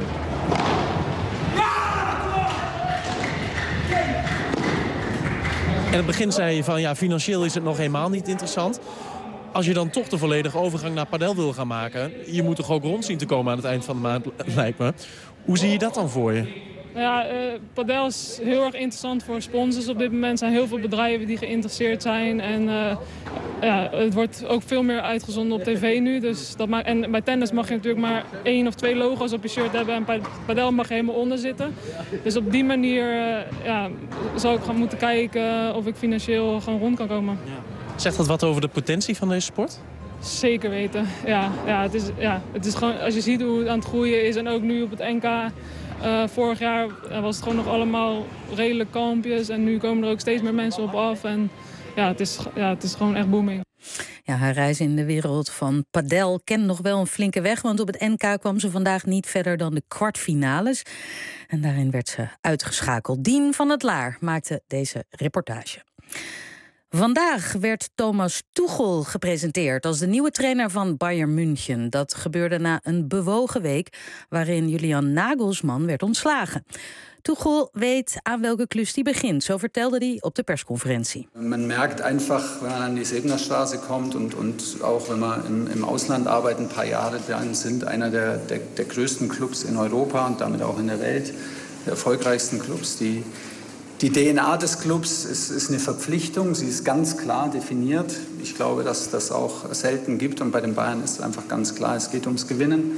In het begin zei je van ja, financieel is het nog helemaal niet interessant. Als je dan toch de volledige overgang naar padel wil gaan maken, je moet toch ook rond zien te komen aan het eind van de maand, lijkt me. Hoe zie je dat dan voor je? Ja, uh, padel is heel erg interessant voor sponsors. Op dit moment zijn heel veel bedrijven die geïnteresseerd zijn. En uh, ja, het wordt ook veel meer uitgezonden op tv nu. Dus dat maakt, en bij tennis mag je natuurlijk maar één of twee logo's op je shirt hebben. En bij padel mag je helemaal onder zitten. Dus op die manier uh, ja, zou ik gaan moeten kijken of ik financieel gewoon rond kan komen. Ja. Zegt dat wat over de potentie van deze sport? Zeker weten. Ja, ja, het is, ja, het is gewoon, als je ziet hoe het aan het groeien is en ook nu op het N K... Uh, vorig jaar was het gewoon nog allemaal redelijk kalmpjes. En nu komen er ook steeds meer mensen op af. En ja, het is, ja, het is gewoon echt booming. Ja, haar reis in de wereld van padel kent nog wel een flinke weg. Want op het N K kwam ze vandaag niet verder dan de kwartfinales. En daarin werd ze uitgeschakeld. Dien van het Laar maakte deze reportage. Vandaag werd Thomas Tuchel gepresenteerd als de nieuwe trainer van Bayern München. Dat gebeurde na een bewogen week waarin Julian Nagelsmann werd ontslagen. Tuchel weet aan welke klus hij begint, zo vertelde hij op de persconferentie. Man merkt einfach, wenn man an die Sebener kommt und, und auch wenn man im, im Ausland arbeitet, ein paar Jahre dann sind einer der, der, der größten Clubs in Europa und damit auch in der Welt, der erfolgreichsten Clubs. Die, die D N A des Clubs ist, ist eine Verpflichtung, sie ist ganz klar definiert. Ich glaube, dass das auch selten gibt und bei den Bayern ist es einfach ganz klar, es geht ums Gewinnen.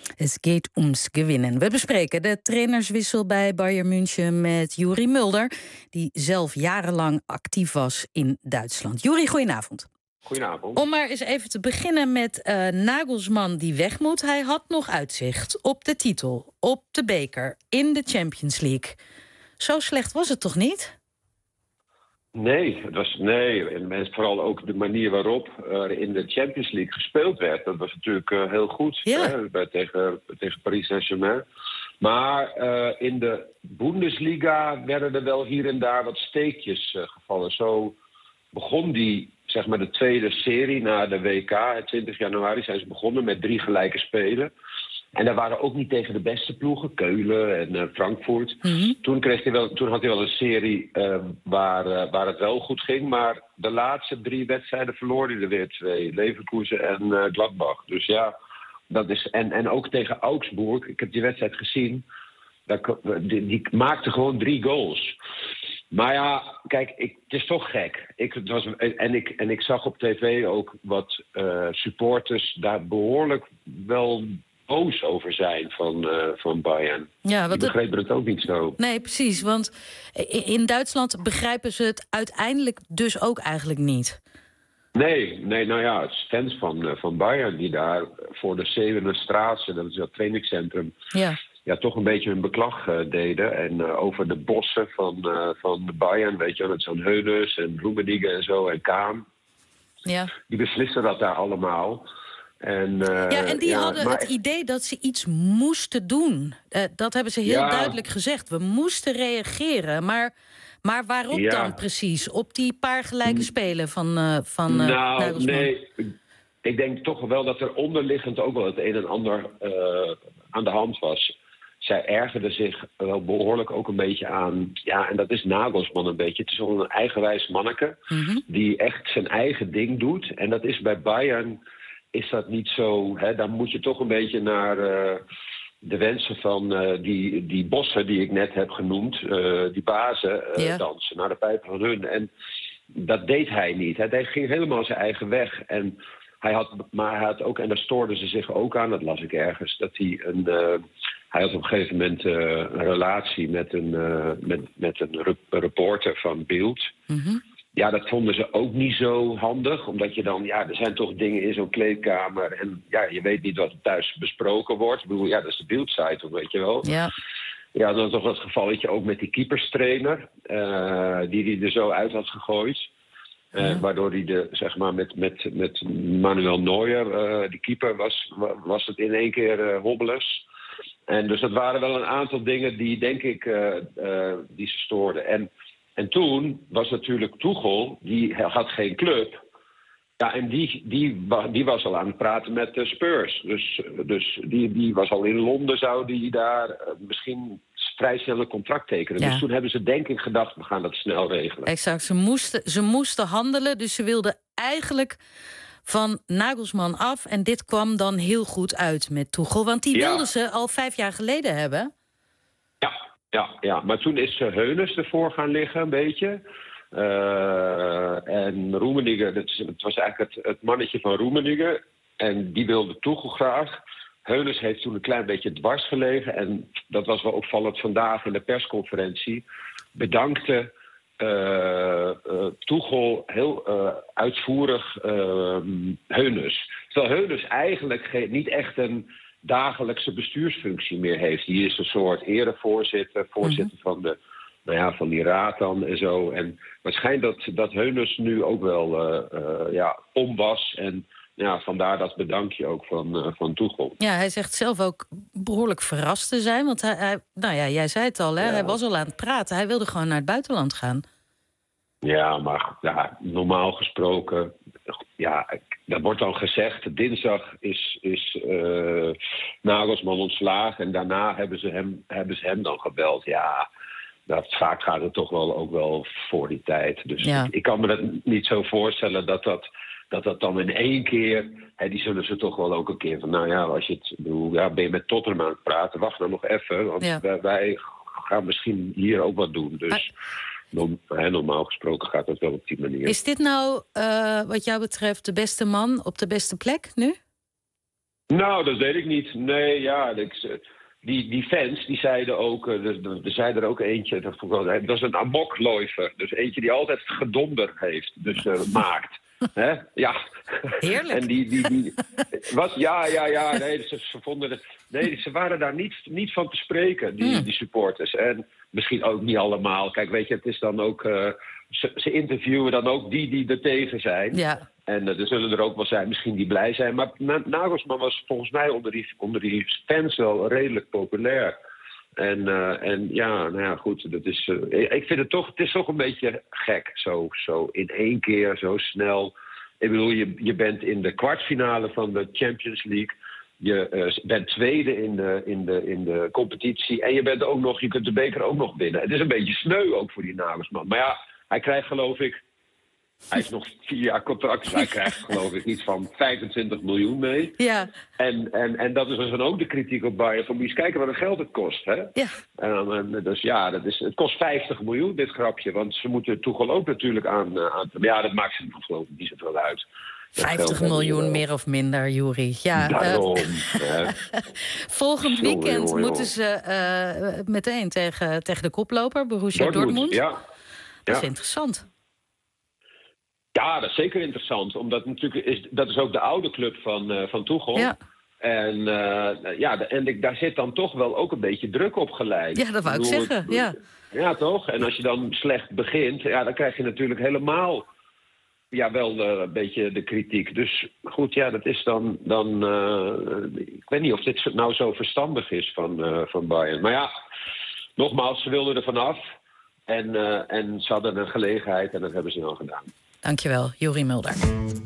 Es geht ums Gewinnen. We bespreken de trainerswissel bij Bayern München met Juri Mulder, die zelf jarenlang actief was in Duitsland. Juri, goedenavond. Goedenavond. Om maar eens even te beginnen met uh, Nagelsman die weg moet. Hij had nog uitzicht op de titel, op de beker, in de Champions League. Zo slecht was het toch niet? Nee, het was, nee. En vooral ook de manier waarop er in de Champions League gespeeld werd. Dat was natuurlijk uh, heel goed, ja. hè, bij, tegen, tegen Paris Saint-Germain. Maar uh, in de Bundesliga werden er wel hier en daar wat steekjes uh, gevallen. Zo begon die, zeg maar, de tweede serie na de W K. twintig januari zijn ze begonnen met drie gelijke spelen. En daar waren ook niet tegen de beste ploegen, Keulen en uh, Frankfurt. Mm-hmm. Toen, kreeg hij wel, toen had hij wel een serie uh, waar, uh, waar het wel goed ging. Maar de laatste drie wedstrijden verloor hij er weer twee. Leverkusen en uh, Gladbach. Dus ja, dat is... En, en ook tegen Augsburg, ik heb die wedstrijd gezien. Daar, die, die maakte gewoon drie goals. Maar ja, kijk, ik, het is toch gek. Ik, het was, en, ik, en ik zag op tv ook wat uh, supporters daar behoorlijk wel boos over zijn van, uh, van Bayern. Ja, die begrepen het ook niet zo. Nee, precies. Want in Duitsland begrijpen ze het uiteindelijk dus ook eigenlijk niet. Nee, nee, nou ja, het fans van, uh, van Bayern die daar voor de Zevenenstraatse, dat is dat trainingscentrum, ja. Ja, toch een beetje hun beklag uh, deden. En uh, over de bossen van, uh, van de Bayern, weet je wel, met zo'n Heuners en Rummenigge en zo en Kaan. Ja. Die beslissen dat daar allemaal. En, uh, ja, en die ja, hadden maar... het idee dat ze iets moesten doen. Uh, dat hebben ze heel ja. duidelijk gezegd. We moesten reageren, maar, maar waarop ja. dan precies? Op die paar gelijke spelen van, uh, van uh, Nou, Nagelsman? nee. Ik denk toch wel dat er onderliggend ook wel het een en ander uh, aan de hand was. Zij ergerde zich wel behoorlijk ook een beetje aan... Ja, en dat is Nagelsman een beetje. Het is wel een eigenwijs manneke mm-hmm. die echt zijn eigen ding doet. En dat is bij Bayern... is dat niet zo... Hè, dan moet je toch een beetje naar uh, de wensen van uh, die, die bossen die ik net heb genoemd... Uh, die bazen uh, ja. dansen, naar de pijpen van hun. En dat deed hij niet. Hij ging helemaal zijn eigen weg. En hij had, maar hij had ook, en daar stoorden ze zich ook aan, dat las ik ergens... dat hij een... Uh, hij had op een gegeven moment uh, een relatie met een, uh, met, met een re- reporter van Bild... Mm-hmm. Ja, dat vonden ze ook niet zo handig. Omdat je dan, ja, er zijn toch dingen in zo'n kleedkamer. En ja, je weet niet wat er thuis besproken wordt. Ik bedoel, ja, dat is de Bild-site, weet je wel. Ja. Ja, dan toch dat gevalletje ook met die keeperstrainer. Uh, die hij er zo uit had gegooid. Uh, ja. Waardoor hij de, zeg maar, met, met, met Manuel Neuer, uh, die keeper, was, was het in één keer uh, hobbeles. En dus dat waren wel een aantal dingen die, denk ik, uh, uh, die ze stoorden. En... En toen was natuurlijk Tuchel, die had geen club. Ja, en die, die, die was al aan het praten met de Spurs. Dus, dus die, die was al in Londen, zou die daar uh, misschien vrij snel een contract tekenen. Ja. Dus toen hebben ze denk ik gedacht, we gaan dat snel regelen. Exact, ze moesten, ze moesten handelen, dus ze wilden eigenlijk van Nagelsman af. En dit kwam dan heel goed uit met Tuchel, want die ja. wilden ze al vijf jaar geleden hebben. Ja. Ja, ja, maar toen is uh, Heuners ervoor gaan liggen, een beetje. Uh, en Rummenigge, het was eigenlijk het, het mannetje van Rummenigge. En die wilde Tuchel graag. Heuners heeft toen een klein beetje dwars gelegen. En dat was wel opvallend vandaag in de persconferentie. Bedankte uh, uh, Tuchel heel uh, uitvoerig uh, Heuners. Terwijl Heuners eigenlijk geen, niet echt een... dagelijkse bestuursfunctie meer heeft. Die is een soort erevoorzitter, voorzitter mm-hmm. van, de, nou ja, van die raad dan en zo. En het schijnt dat, dat Heuners nu ook wel uh, uh, ja, om was. En ja, vandaar dat bedankje ook van, uh, van Tuchel. Ja, hij zegt zelf ook behoorlijk verrast te zijn. Want hij, hij nou ja, jij zei het al, hè? Ja. Hij was al aan het praten. Hij wilde gewoon naar het buitenland gaan. Ja, maar ja, normaal gesproken... Ja, dat wordt dan gezegd. Dinsdag is, is uh, Nagelsman ontslagen. En daarna hebben ze, hem, hebben ze hem dan gebeld. Ja, dat vaak gaat het toch wel ook wel voor die tijd. Dus ja. ik, ik kan me dat niet zo voorstellen dat dat, dat, dat dan in één keer... Hè, die zullen ze toch wel ook een keer van... Nou ja, als je het bedoel, ja, ben je met Tottenham aan het praten? Wacht nou nog even, want ja. wij, wij gaan misschien hier ook wat doen. Dus... Ah. Normaal gesproken gaat dat wel op die manier. Is dit nou, uh, wat jou betreft, de beste man op de beste plek nu? Nou, dat weet ik niet. Nee, ja, ik, die, die fans die zeiden ook, er, er zei er ook eentje, dat, dat is een amokläufer. Dus eentje die altijd gedonder heeft, dus uh, maakt. Hè? Ja. Heerlijk. En die, die, die, wat? Ja, ja, ja. Nee, ze, ze vonden het, nee, ze waren daar niet, niet van te spreken, die, Hmm. die supporters. En misschien ook niet allemaal. Kijk, weet je, het is dan ook, uh, ze, ze interviewen dan ook die die er tegen zijn. Ja. En uh, er zullen er ook wel zijn, misschien die blij zijn. Maar Na- Nagelsman was volgens mij onder die, onder die fans wel redelijk populair. En, uh, en ja, nou ja, goed, dat is, uh, ik vind het toch, het is toch een beetje gek, zo, zo in één keer, zo snel. Ik bedoel, je, je bent in de kwartfinale van de Champions League. Je uh, bent tweede in de, in, de, in de competitie. En je bent ook nog, je kunt de beker ook nog winnen. Het is een beetje sneu ook voor die Nagelsman. Maar ja, hij krijgt geloof ik, hij heeft nog vier jaar contract, dus hij krijgt geloof ik iets van vijfentwintig miljoen mee. Ja. En, en, en dat is dus dan ook de kritiek op Bayern. Van moet je eens kijken wat het geld het kost. Hè? Ja. En, en, dus ja, dat is, het kost vijftig miljoen, dit grapje. Want ze moeten Tuchel ook natuurlijk aan... Uh, aan ja, dat maakt ze geloof ik niet zoveel uit. Dat vijftig geld miljoen, meer of minder, Juri. Ja, Daarom. uh, uh, volgend Jongen, weekend jongen, moeten ze uh, meteen tegen, tegen de koploper, Borussia Dortmund. Dortmund. Ja. Dat Ja. is interessant. Ja, dat is zeker interessant. Omdat natuurlijk is, dat is ook de oude club van, uh, van Tuchel. Ja. En, uh, ja, de, en ik, daar zit dan toch wel ook een beetje druk op geleid. Ja, dat wou ik bedoel, zeggen, het- ja. Ja, toch? En als je dan slecht begint, ja, dan krijg je natuurlijk helemaal... Ja, wel uh, een beetje de kritiek. Dus goed, ja, dat is dan... dan uh, ik weet niet of dit nou zo verstandig is van, uh, van Bayern. Maar ja, nogmaals, ze wilden er vanaf. En, uh, en ze hadden een gelegenheid en dat hebben ze dan gedaan. Dankjewel, Juri Mulder.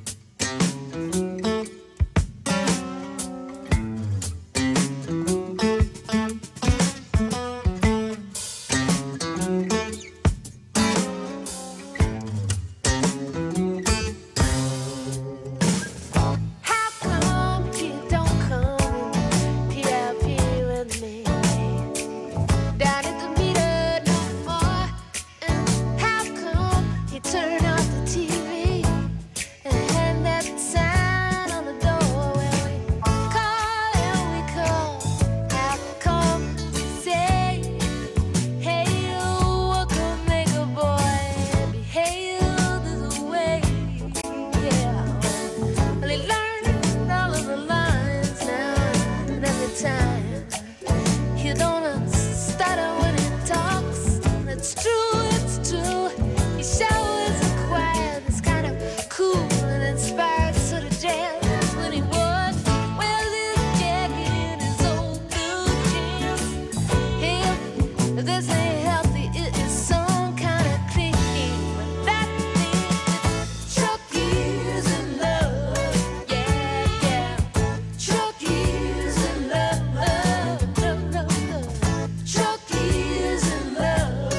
Turn off the T V and hang that sign on the door where we call and we call. How come we say, hey, you what could make a boy behave this way? Yeah, well, he learned all of the lines now and every time. He don't stutter when he talks. It's true, it's true. He shows a quiet that's kind of cool and inspired sort of jazz when he walks. Wears his jacket in his old blue jeans. If this ain't healthy, it is some kind of clean. But that means Chucky's in love. Yeah, yeah. Chucky's in love. Love, love, love. Chucky's in love.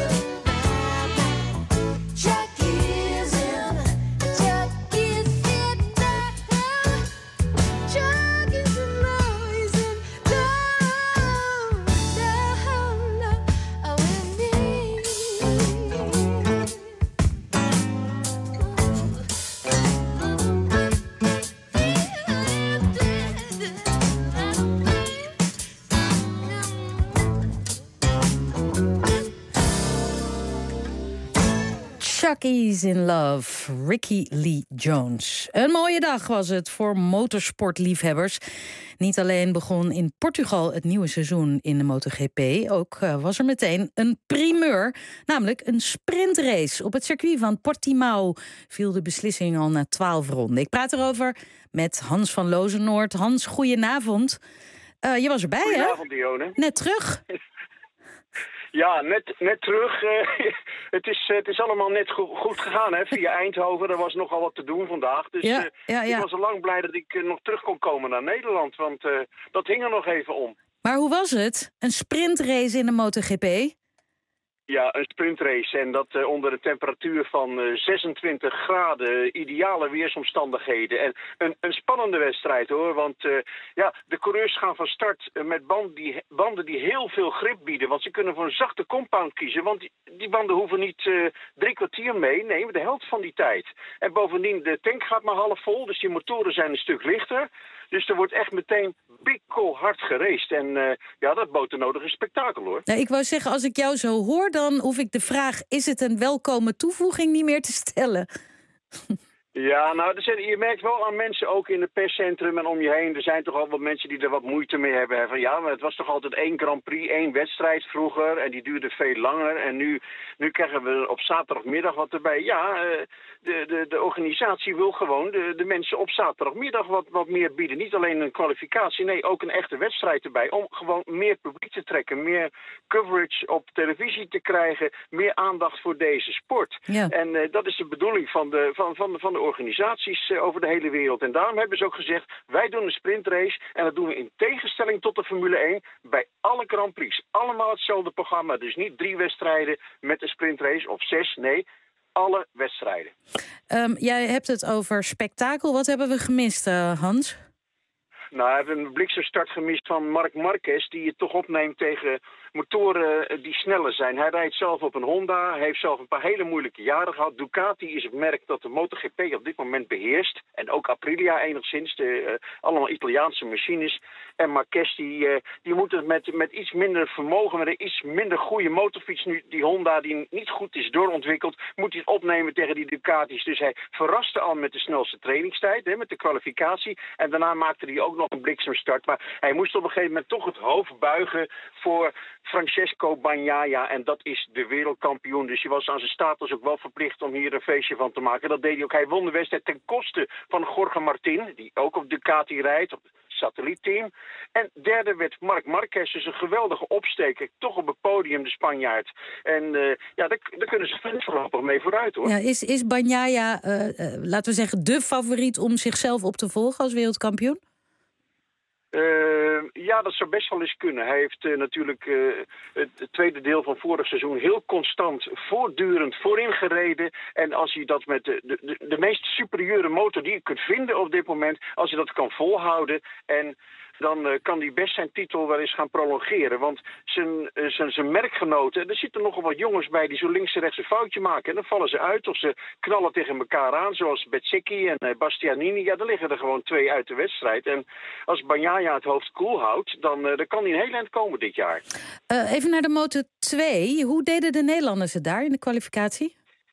Chucky's in, Chucky's in love. Chucky's in love. He's in love, love, love with me. Chucky's in Love, Ricky Lee Jones. Een mooie dag was het voor motorsportliefhebbers. Niet alleen begon in Portugal het nieuwe seizoen in de MotoGP... ook uh, was er meteen een primeur, namelijk een sprintrace. Op het circuit van Portimao viel de beslissing al na twaalf ronden. Ik praat erover met Hans van Lozenoord. Hans, goedenavond. Uh, je was erbij, hè? Goedenavond, Dionne. Net terug. Ja, net, net terug. Uh, het, is, het is allemaal net go- goed gegaan, hè, via Eindhoven. Er was nogal wat te doen vandaag. Dus Ja, uh, ja, ja. ik was al lang blij dat ik uh, nog terug kon komen naar Nederland. Want uh, dat hing er nog even om. Maar hoe was het? Een sprintrace in de MotoGP? Ja, een sprintrace. En dat uh, onder de temperatuur van uh, zesentwintig graden. Ideale weersomstandigheden. En een, een spannende wedstrijd, hoor. Want uh, ja, de coureurs gaan van start uh, met band die, banden die heel veel grip bieden. Want ze kunnen voor een zachte compound kiezen. Want die, die banden hoeven niet uh, drie kwartier mee. Nee, de helft van die tijd. En bovendien, de tank gaat maar half vol. Dus die motoren zijn een stuk lichter. Dus er wordt echt meteen bikkelhard geraced. En uh, ja, dat bood de nodige spektakel, hoor. Nou, ik wou zeggen, als ik jou zo hoor, dan hoef ik de vraag... is het een welkome toevoeging niet meer te stellen? Ja, nou, er zijn, je merkt wel aan mensen ook in het perscentrum en om je heen. Er zijn toch al wat mensen die er wat moeite mee hebben. Hè? Van ja, maar het was toch altijd één Grand Prix, één wedstrijd vroeger. En die duurde veel langer. En nu, nu krijgen we op zaterdagmiddag wat erbij. Ja, uh, de, de, de organisatie wil gewoon de, de mensen op zaterdagmiddag wat, wat meer bieden. Niet alleen een kwalificatie, nee, ook een echte wedstrijd erbij. Om gewoon meer publiek te trekken, meer coverage op televisie te krijgen. Meer aandacht voor deze sport. Ja. En uh, dat is de bedoeling van de, van, van, van de organisaties uh, over de hele wereld. En daarom hebben ze ook gezegd, wij doen een sprintrace en dat doen we in tegenstelling tot de Formule één bij alle Grand Prix. Allemaal hetzelfde programma, dus niet drie wedstrijden met een sprintrace of zes, nee, alle wedstrijden. Um, jij hebt het over spektakel. Wat hebben we gemist, uh, Hans? Nou, we hebben een bliksemstart gemist van Marc Marquez, die het toch opneemt tegen motoren die sneller zijn. Hij rijdt zelf op een Honda, hij heeft zelf een paar hele moeilijke jaren gehad. Ducati is het merk dat de MotoGP op dit moment beheerst. En ook Aprilia enigszins, de, uh, allemaal Italiaanse machines. En Marquez, die, uh, die moet het met, met iets minder vermogen, met een iets minder goede motorfiets, nu die Honda die niet goed is doorontwikkeld, moet hij het opnemen tegen die Ducatis. Dus hij verraste al met de snelste trainingstijd, hè, met de kwalificatie. En daarna maakte hij ook nog een bliksemstart. Maar hij moest op een gegeven moment toch het hoofd buigen voor Francesco Bagnaia. En dat is de wereldkampioen. Dus hij was aan zijn status ook wel verplicht om hier een feestje van te maken. Dat deed hij ook. Hij won de wedstrijd ten koste van Jorge Martin, die ook op Ducati rijdt, op het satellietteam. En derde werd Marc Marquez, dus een geweldige opsteker. Toch op het podium, de Spanjaard. En uh, ja, daar, daar kunnen ze voorlopig mee vooruit, hoor. Ja, is, is Bagnaia, uh, uh, laten we zeggen, de favoriet om zichzelf op te volgen als wereldkampioen? Uh, ja, dat zou best wel eens kunnen. Hij heeft uh, natuurlijk uh, het, het tweede deel van vorig seizoen heel constant, voortdurend voorin gereden. En als hij dat met de, de, de meest superieure motor die je kunt vinden op dit moment, als hij dat kan volhouden en dan uh, kan hij best zijn titel wel eens gaan prolongeren. Want zijn, uh, zijn, zijn merkgenoten, er zitten nogal wat jongens bij die zo links en rechts een foutje maken. En dan vallen ze uit of ze knallen tegen elkaar aan, zoals Bezzecchi en uh, Bastianini. Ja, dan liggen er gewoon twee uit de wedstrijd. En als Bagnaia het hoofd koel houdt, dan, uh, dan kan hij een heel eind komen dit jaar. Uh, even naar de Moto twee. Hoe deden de Nederlanders het daar in de kwalificatie?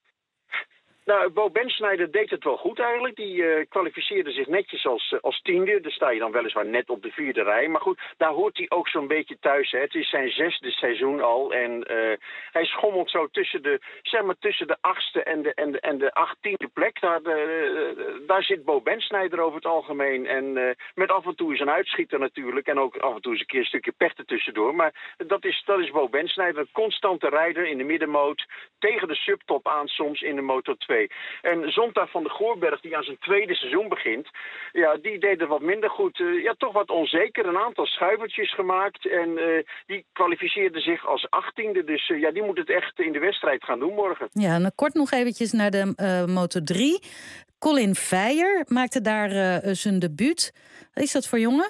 Nou, Bo Benschneider deed het wel goed eigenlijk. Die uh, kwalificeerde zich netjes als, uh, als tiende. Daar sta je dan weliswaar net op de vierde rij. Maar goed, daar hoort hij ook zo'n beetje thuis. Hè. Het is zijn zesde seizoen al. En uh, hij schommelt zo tussen de, zeg maar, tussen de achtste en de, en de, en de achttiende plek. Daar, de, uh, daar zit Bo Benschneider over het algemeen. En uh, met af en toe is een uitschieter natuurlijk. En ook af en toe is een keer een stukje pech ertussendoor. Maar dat is, dat is Bo Benschneider. Een constante rijder in de middenmoot. Tegen de subtop aan soms in de Moto twee. En Zonta van de Goorberg, die aan zijn tweede seizoen begint, ja, die deed het wat minder goed. Uh, ja, toch wat onzeker. Een aantal schuivertjes gemaakt. En uh, die kwalificeerde zich als achttiende. Dus uh, ja, die moet het echt in de wedstrijd gaan doen morgen. Ja, en kort nog eventjes naar de uh, Moto drie. Colin Veijer maakte daar uh, zijn debuut. Wat is dat voor jongen?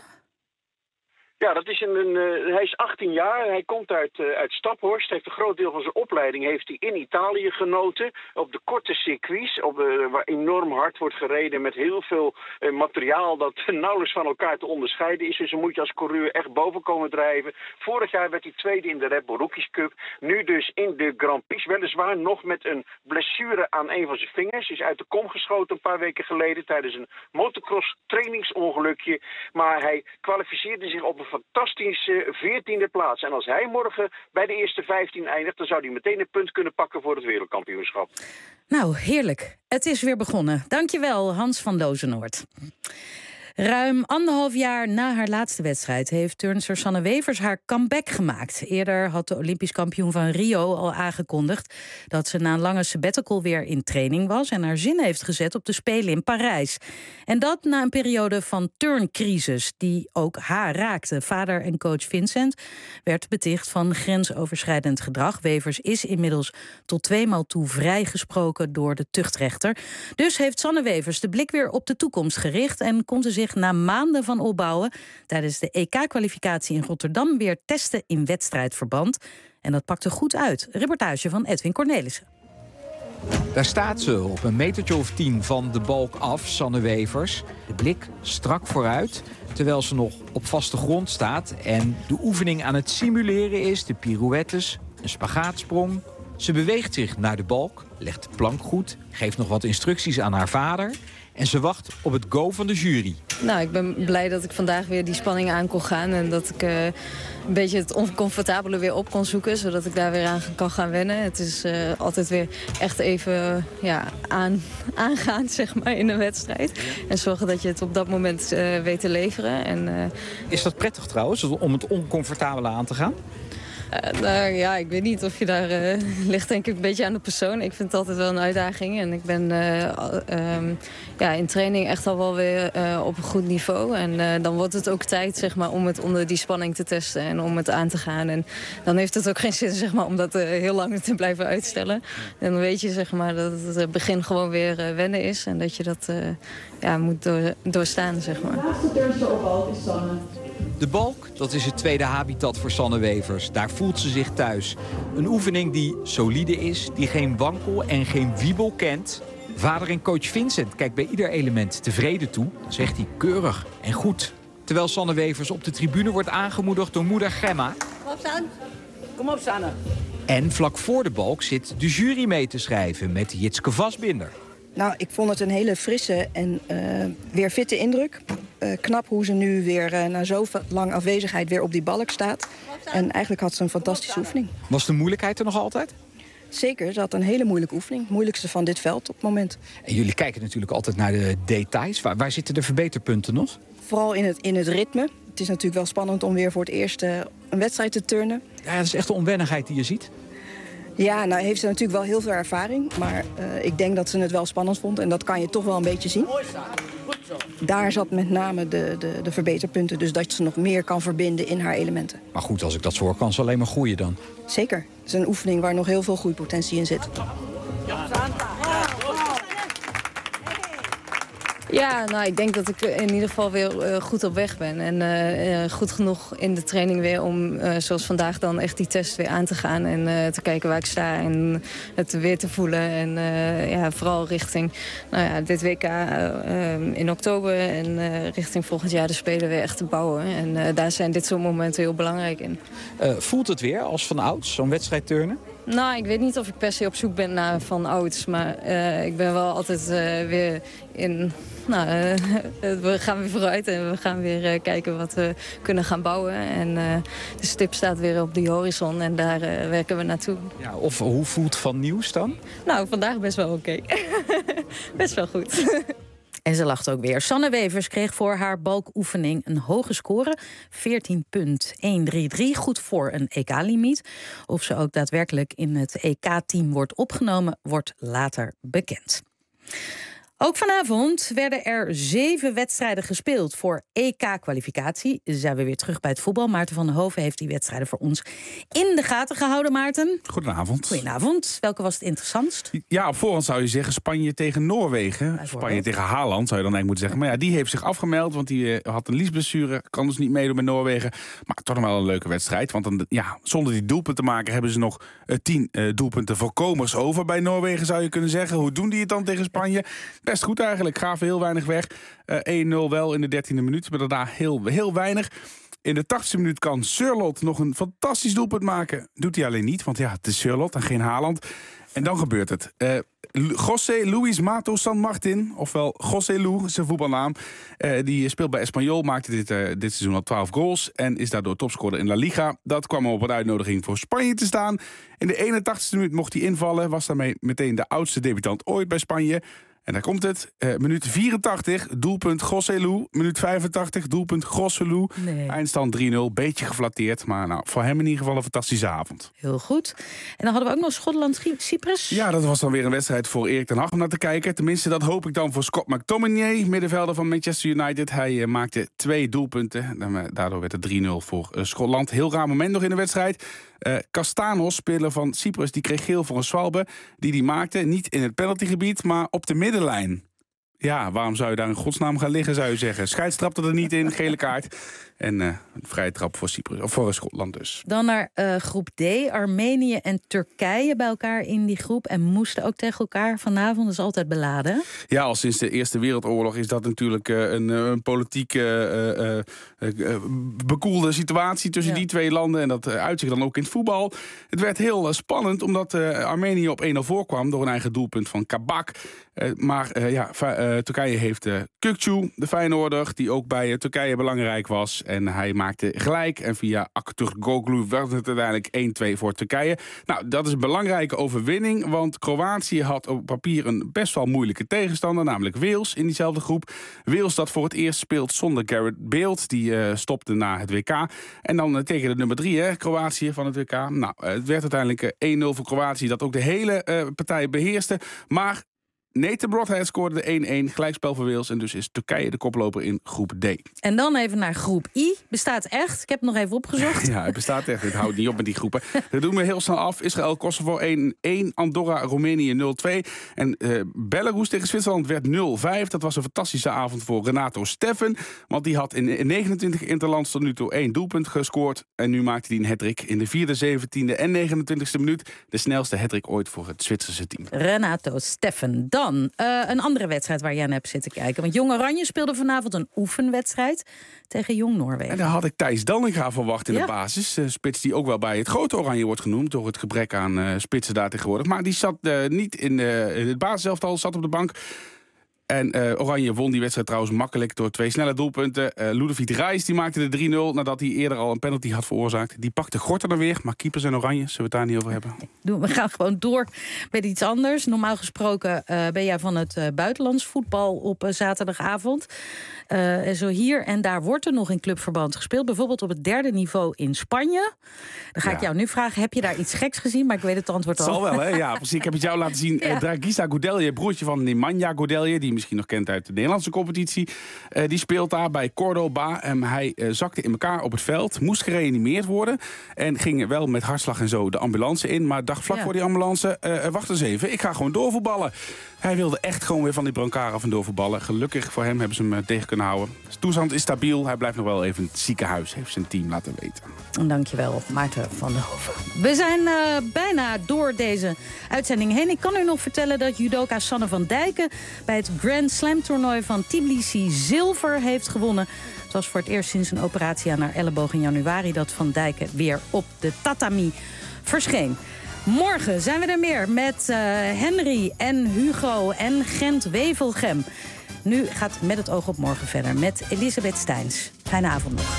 Ja, dat is een, een, uh, hij is achttien jaar, hij komt uit, uh, uit Staphorst. Heeft een groot deel van zijn opleiding heeft hij in Italië genoten. Op de korte circuits, op, uh, waar enorm hard wordt gereden met heel veel uh, materiaal dat nauwelijks van elkaar te onderscheiden is. Dus dan moet je als coureur echt boven komen drijven. Vorig jaar werd hij tweede in de Red Bull Rookies Cup. Nu dus in de Grand Prix, weliswaar nog met een blessure aan een van zijn vingers. Is uit de kom geschoten een paar weken geleden tijdens een motocross trainingsongelukje. Maar hij kwalificeerde zich op een fantastische veertiende plaats. En als hij morgen bij de eerste vijftien eindigt, dan zou hij meteen een punt kunnen pakken voor het wereldkampioenschap. Nou, heerlijk. Het is weer begonnen. Dankjewel, Hans van Dozenoord. Ruim anderhalf jaar na haar laatste wedstrijd heeft turnster Sanne Wevers haar comeback gemaakt. Eerder had de Olympisch kampioen van Rio al aangekondigd dat ze na een lange sabbatical weer in training was en haar zin heeft gezet op de Spelen in Parijs. En dat na een periode van turncrisis die ook haar raakte. Vader en coach Vincent werd beticht van grensoverschrijdend gedrag. Wevers is inmiddels tot tweemaal toe vrijgesproken door de tuchtrechter. Dus heeft Sanne Wevers de blik weer op de toekomst gericht en kon ze zich na maanden van opbouwen tijdens de E K-kwalificatie in Rotterdam weer testen in wedstrijdverband. En dat pakte goed uit. Reportage van Edwin Cornelissen. Daar staat ze op een metertje of tien van de balk af, Sanne Wevers. De blik strak vooruit, terwijl ze nog op vaste grond staat en de oefening aan het simuleren is, de pirouettes, een spagaatsprong. Ze beweegt zich naar de balk, legt de plank goed, geeft nog wat instructies aan haar vader en ze wacht op het go van de jury. Nou, ik ben blij dat ik vandaag weer die spanning aan kon gaan en dat ik uh, een beetje het oncomfortabele weer op kon zoeken, zodat ik daar weer aan kan gaan wennen. Het is uh, altijd weer echt even ja, aan, aangaan, zeg maar, in een wedstrijd. En zorgen dat je het op dat moment uh, weet te leveren. En, uh, is dat prettig trouwens, om het oncomfortabele aan te gaan? Uh, nou ja, ik weet niet of je daar... Uh, ligt denk ik een beetje aan de persoon. Ik vind het altijd wel een uitdaging. En ik ben uh, um, ja, in training echt al wel weer uh, op een goed niveau. En uh, dan wordt het ook tijd, zeg maar, om het onder die spanning te testen en om het aan te gaan. En dan heeft het ook geen zin, zeg maar, om dat uh, heel lang te blijven uitstellen. En dan weet je, zeg maar, dat het begin gewoon weer uh, wennen is. En dat je dat uh, ja, moet door, doorstaan, zeg maar. De laatste turnster op balk is Sanne. De balk, dat is het tweede habitat voor Sanne Wevers. Daar voelt ze zich thuis. Een oefening die solide is, die geen wankel en geen wiebel kent. Vader en coach Vincent kijkt bij ieder element tevreden toe. Dan zegt hij keurig en goed. Terwijl Sanne Wevers op de tribune wordt aangemoedigd door moeder Gemma. Kom op, Sanne. Kom op, Sanne. En vlak voor de balk zit de jury mee te schrijven met Jitske Vastbinder. Nou, ik vond het een hele frisse en uh, weer fitte indruk. Uh, knap hoe ze nu weer uh, na zo lang afwezigheid weer op die balk staat. En eigenlijk had ze een fantastische oefening. Was de moeilijkheid er nog altijd? Zeker, ze had een hele moeilijke oefening. Het moeilijkste van dit veld op het moment. En jullie kijken natuurlijk altijd naar de details. Waar, waar zitten de verbeterpunten nog? Vooral in het, in het ritme. Het is natuurlijk wel spannend om weer voor het eerst uh, een wedstrijd te turnen. Ja, dat is echt de onwennigheid die je ziet. Ja, nou heeft ze natuurlijk wel heel veel ervaring. Maar uh, ik denk dat ze het wel spannend vond. En dat kan je toch wel een beetje zien. Daar zat met name de, de, de verbeterpunten. Dus dat ze nog meer kan verbinden in haar elementen. Maar goed, als ik dat zo hoor, kan ze alleen maar groeien dan. Zeker. Het is een oefening waar nog heel veel groeipotentie in zit. Ja, nou, ik denk dat ik in ieder geval weer uh, goed op weg ben. En uh, uh, goed genoeg in de training weer om, uh, zoals vandaag dan, echt die test weer aan te gaan. En uh, te kijken waar ik sta en het weer te voelen. En uh, ja, vooral richting nou ja, dit W K uh, uh, in oktober en uh, richting volgend jaar de Spelen weer echt te bouwen. En uh, daar zijn dit soort momenten heel belangrijk in. Uh, voelt het weer als van ouds, zo'n wedstrijd turnen? Nou, ik weet niet of ik per se op zoek ben naar van ouds. Maar uh, ik ben wel altijd uh, weer in... Nou, uh, we gaan weer vooruit en we gaan weer uh, kijken wat we kunnen gaan bouwen. En uh, de stip staat weer op die horizon en daar uh, werken we naartoe. Ja, of hoe voelt Van Nieuws dan? Nou, vandaag best wel oké. Okay. Best wel goed. En ze lacht ook weer. Sanne Wevers kreeg voor haar balkoefening een hoge score. veertien komma honderddraaiendertig. Goed voor een E K-limiet. Of ze ook daadwerkelijk in het E K-team wordt opgenomen, wordt later bekend. Ook vanavond werden er zeven wedstrijden gespeeld voor E K-kwalificatie. Zijn we weer terug bij het voetbal. Maarten van den Hoven heeft die wedstrijden voor ons in de gaten gehouden, Maarten. Goedenavond. Goedenavond. Welke was het interessantst? Ja, op voorhand zou je zeggen Spanje tegen Noorwegen. Spanje tegen Haaland zou je dan eigenlijk moeten zeggen. Maar ja, die heeft zich afgemeld, want die uh, had een liesblessure. Kan dus niet meedoen met Noorwegen. Maar toch nog wel een leuke wedstrijd. Want dan, ja, zonder die doelpunten te maken hebben ze nog uh, tien uh, doelpunten voorkomers over bij Noorwegen, zou je kunnen zeggen. Hoe doen die het dan tegen Spanje? Best goed eigenlijk, gaven heel weinig weg. Uh, één nul wel in de dertiende minuut, maar daarna heel, heel weinig. In de tachtigste minuut kan Surlot nog een fantastisch doelpunt maken. Doet hij alleen niet, want ja, het is Surlot en geen Haaland. En dan gebeurt het. Uh, José Luis Mato San Martin, ofwel José Lu, zijn voetbalnaam. Uh, die speelt bij Espanyol, maakte dit, uh, dit seizoen al twaalf goals... en is daardoor topscorer in La Liga. Dat kwam op een uitnodiging voor Spanje te staan. In de eenentachtigste minuut mocht hij invallen. Was daarmee meteen de oudste debutant ooit bij Spanje. En daar komt het. Uh, minuut vierentachtig, doelpunt José Lu. Minuut vijfentachtig, doelpunt José Lu. Nee. Eindstand drie nul, beetje geflatteerd. Maar nou, voor hem in ieder geval een fantastische avond. Heel goed. En dan hadden we ook nog Schotland-Cyprus. Ja, dat was dan weer een wedstrijd voor Erik ten Hag om naar te kijken. Tenminste, dat hoop ik dan voor Scott McTominay, middenvelder van Manchester United. Hij uh, maakte twee doelpunten. Daardoor werd het drie nul voor uh, Schotland. Heel raar moment nog in de wedstrijd. Uh, Castanos, speler van Cyprus, die kreeg geel voor een zwalbe die die maakte. Niet in het penaltygebied, maar op de middenlijn. Ja, waarom zou je daar in godsnaam gaan liggen, zou je zeggen. Scheids trapte er niet in, gele kaart. En uh, een vrije trap voor Cyprus, of voor Schotland dus. Dan naar uh, groep D. Armenië en Turkije bij elkaar in die groep. En moesten ook tegen elkaar vanavond. Dat is altijd beladen. Ja, al sinds de Eerste Wereldoorlog is dat natuurlijk uh, een, een politiek uh, uh, uh, bekoelde situatie tussen ja. die twee landen. En dat uh, uitzicht dan ook in het voetbal. Het werd heel uh, spannend omdat uh, Armenië op één nul voorkwam door een eigen doelpunt van Kabak. Uh, maar uh, ja, uh, Turkije heeft uh, Kukçu, de Feyenoorder, die ook bij uh, Turkije belangrijk was. En hij maakte gelijk. En via Aktürkoğlu werd het uiteindelijk één twee voor Turkije. Nou, dat is een belangrijke overwinning. Want Kroatië had op papier een best wel moeilijke tegenstander. Namelijk Wales in diezelfde groep. Wales dat voor het eerst speelt zonder Gareth Bale. Die uh, stopte na het W K. En dan uh, tegen de nummer drie, hè, Kroatië van het W K. Nou, uh, het werd uiteindelijk uh, één nul voor Kroatië. Dat ook de hele uh, partij beheerste. Maar Nathan Broadhead scoorde de één één, gelijkspel voor Wales. En dus is Turkije de koploper in groep D. En dan even naar groep I. Bestaat echt. Ik heb het nog even opgezocht. Ja, het bestaat echt. Het houdt niet op met die groepen. Dat doen we heel snel af. Israël, Kosovo één één, Andorra, Roemenië nul twee. En uh, Belarus tegen Zwitserland werd nul vijf. Dat was een fantastische avond voor Renato Steffen. Want die had in negenentwintig interlands tot nu toe één doelpunt gescoord. En nu maakte hij een hattrick in de vierde, zeventiende en negenentwintigste minuut. De snelste hattrick ooit voor het Zwitserse team. Renato Steffen. Dan Dan uh, een andere wedstrijd waar jij naar hebt zitten kijken. Want Jong Oranje speelde vanavond een oefenwedstrijd tegen Jong Noorwegen. En daar had ik Thijs Dallinga verwacht in ja. de basis. Uh, spits die ook wel bij het grote Oranje wordt genoemd door het gebrek aan uh, spitsen daar tegenwoordig. Maar die zat uh, niet in uh, het basiselftal, zat op de bank. En uh, Oranje won die wedstrijd trouwens makkelijk door twee snelle doelpunten. Uh, Ludovic Reis die maakte de drie nul nadat hij eerder al een penalty had veroorzaakt. Die pakte Gorter dan weer, maar keepers en Oranje, zullen we het daar niet over hebben? We gaan gewoon door met iets anders. Normaal gesproken uh, ben jij van het uh, buitenlands voetbal op uh, zaterdagavond. Uh, zo hier en daar wordt er nog in clubverband gespeeld. Bijvoorbeeld op het derde niveau in Spanje. Dan ga ja. ik jou nu vragen, heb je daar iets geks gezien? Maar ik weet het antwoord al. Het zal wel, hè? Ja, precies. Ik heb het jou laten zien. Ja. Uh, Dragisa Goudelje, broertje van Nemanja Goudelje, die misschien nog kent uit de Nederlandse competitie. Uh, die speelt daar bij Cordoba. En hij uh, zakte in elkaar op het veld, moest gereanimeerd worden. En ging wel met hartslag en zo de ambulance in. Maar dacht vlak ja. voor die ambulance, uh, wacht eens even, ik ga gewoon doorvoetballen. Hij wilde echt gewoon weer van die brancard af en doorvoetballen. Gelukkig voor hem hebben ze hem uh, tegen kunnen houden. Zijn toestand is stabiel. Hij blijft nog wel even in het ziekenhuis, heeft zijn team laten weten. Dankjewel, Maarten van der Hoven. We zijn uh, bijna door deze uitzending heen. Ik kan u nog vertellen dat judoka Sanne van Dijken bij het Grand Slam toernooi van Tbilisi zilver heeft gewonnen. Het was voor het eerst sinds een operatie aan haar elleboog in januari dat Van Dijken weer op de tatami verscheen. Morgen zijn we er meer met uh, Henry en Hugo en Gent Wevelgem. Nu gaat Met het oog op morgen verder met Elisabeth Steins. Fijne avond nog.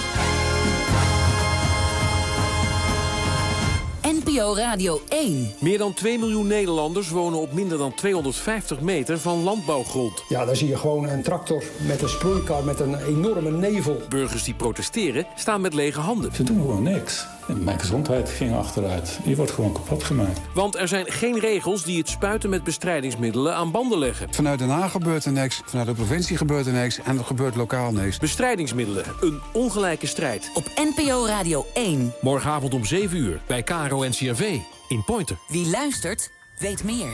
N P O Radio één. Meer dan twee miljoen Nederlanders wonen op minder dan tweehonderdvijftig meter van landbouwgrond. Ja, daar zie je gewoon een tractor met een sproeikar met een enorme nevel. Burgers die protesteren staan met lege handen. Ze doen gewoon niks. En mijn gezondheid ging achteruit. Je wordt gewoon kapot gemaakt. Want er zijn geen regels die het spuiten met bestrijdingsmiddelen aan banden leggen. Vanuit Den Haag gebeurt er niks, vanuit de provincie gebeurt er niks en er gebeurt lokaal niks. Bestrijdingsmiddelen, een ongelijke strijd. Op N P O Radio één. Morgenavond om zeven uur bij K R O N C R V in Pointer. Wie luistert, weet meer.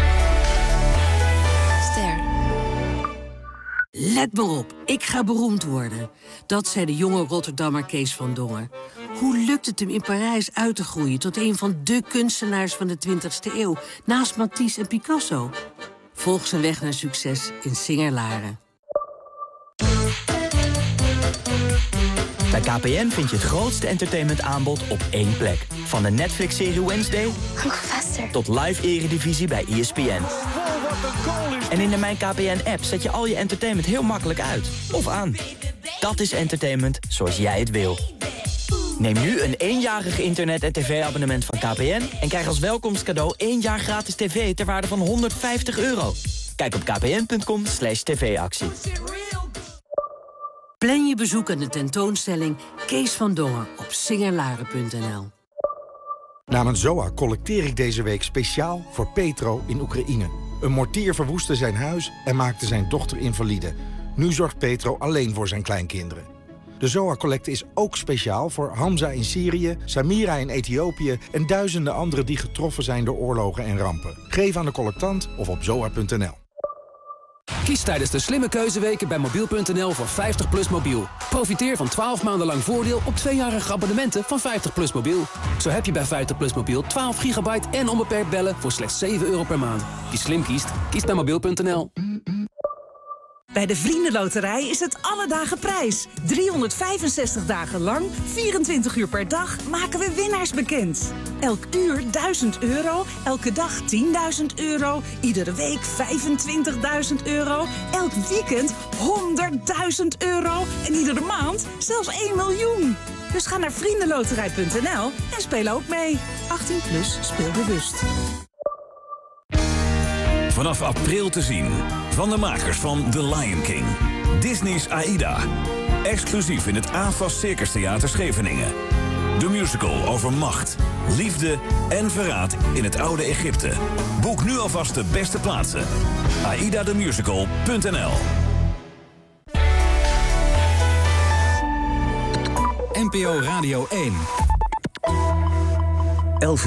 Ster. Let maar op, ik ga beroemd worden. Dat zei de jonge Rotterdammer Kees van Dongen. Hoe lukt het hem in Parijs uit te groeien tot een van de kunstenaars van de twintigste eeuw, naast Matisse en Picasso? Volg zijn weg naar succes in Singer-Laren. Bij K P N vind je het grootste entertainmentaanbod op één plek. Van de Netflix-serie Wednesday tot live eredivisie bij E S P N. En in de Mijn K P N-app zet je al je entertainment heel makkelijk uit. Of aan. Dat is entertainment zoals jij het wil. Neem nu een eenjarig internet- en tv-abonnement van K P N... en krijg als welkomstcadeau één jaar gratis tv ter waarde van honderdvijftig euro. Kijk op kpn.com slash tv-actie. Plan je bezoek aan de tentoonstelling Kees van Dongen op singerlaren punt n l. Namens Z O A collecteer ik deze week speciaal voor Petro in Oekraïne. Een mortier verwoestte zijn huis en maakte zijn dochter invalide. Nu zorgt Petro alleen voor zijn kleinkinderen. De Z O A-collecte is ook speciaal voor Hamza in Syrië, Samira in Ethiopië en duizenden anderen die getroffen zijn door oorlogen en rampen. Geef aan de collectant of op zoa punt n l. Kies tijdens de slimme keuzeweken bij mobiel punt n l voor vijftig plus mobiel. Profiteer van twaalf maanden lang voordeel op tweejarige abonnementen van vijftig plus mobiel. Zo heb je bij vijftig plus mobiel twaalf gigabyte en onbeperkt bellen voor slechts zeven euro per maand. Wie slim kiest, kiest bij mobiel punt n l. Bij de Vriendenloterij is het alle dagen prijs. driehonderdvijfenzestig dagen lang, vierentwintig uur per dag, maken we winnaars bekend. Elk uur duizend euro, elke dag tienduizend euro, iedere week vijfentwintigduizend euro, elk weekend honderdduizend euro en iedere maand zelfs één miljoen. Dus ga naar vriendenloterij punt n l en speel ook mee. achttien plus, speel bewust. Vanaf april te zien. Van de makers van The Lion King. Disney's Aida. Exclusief in het A F A S Circus Theater Scheveningen. De musical over macht, liefde en verraad in het oude Egypte. Boek nu alvast de beste plaatsen. aida the musical punt n l. N P O Radio één.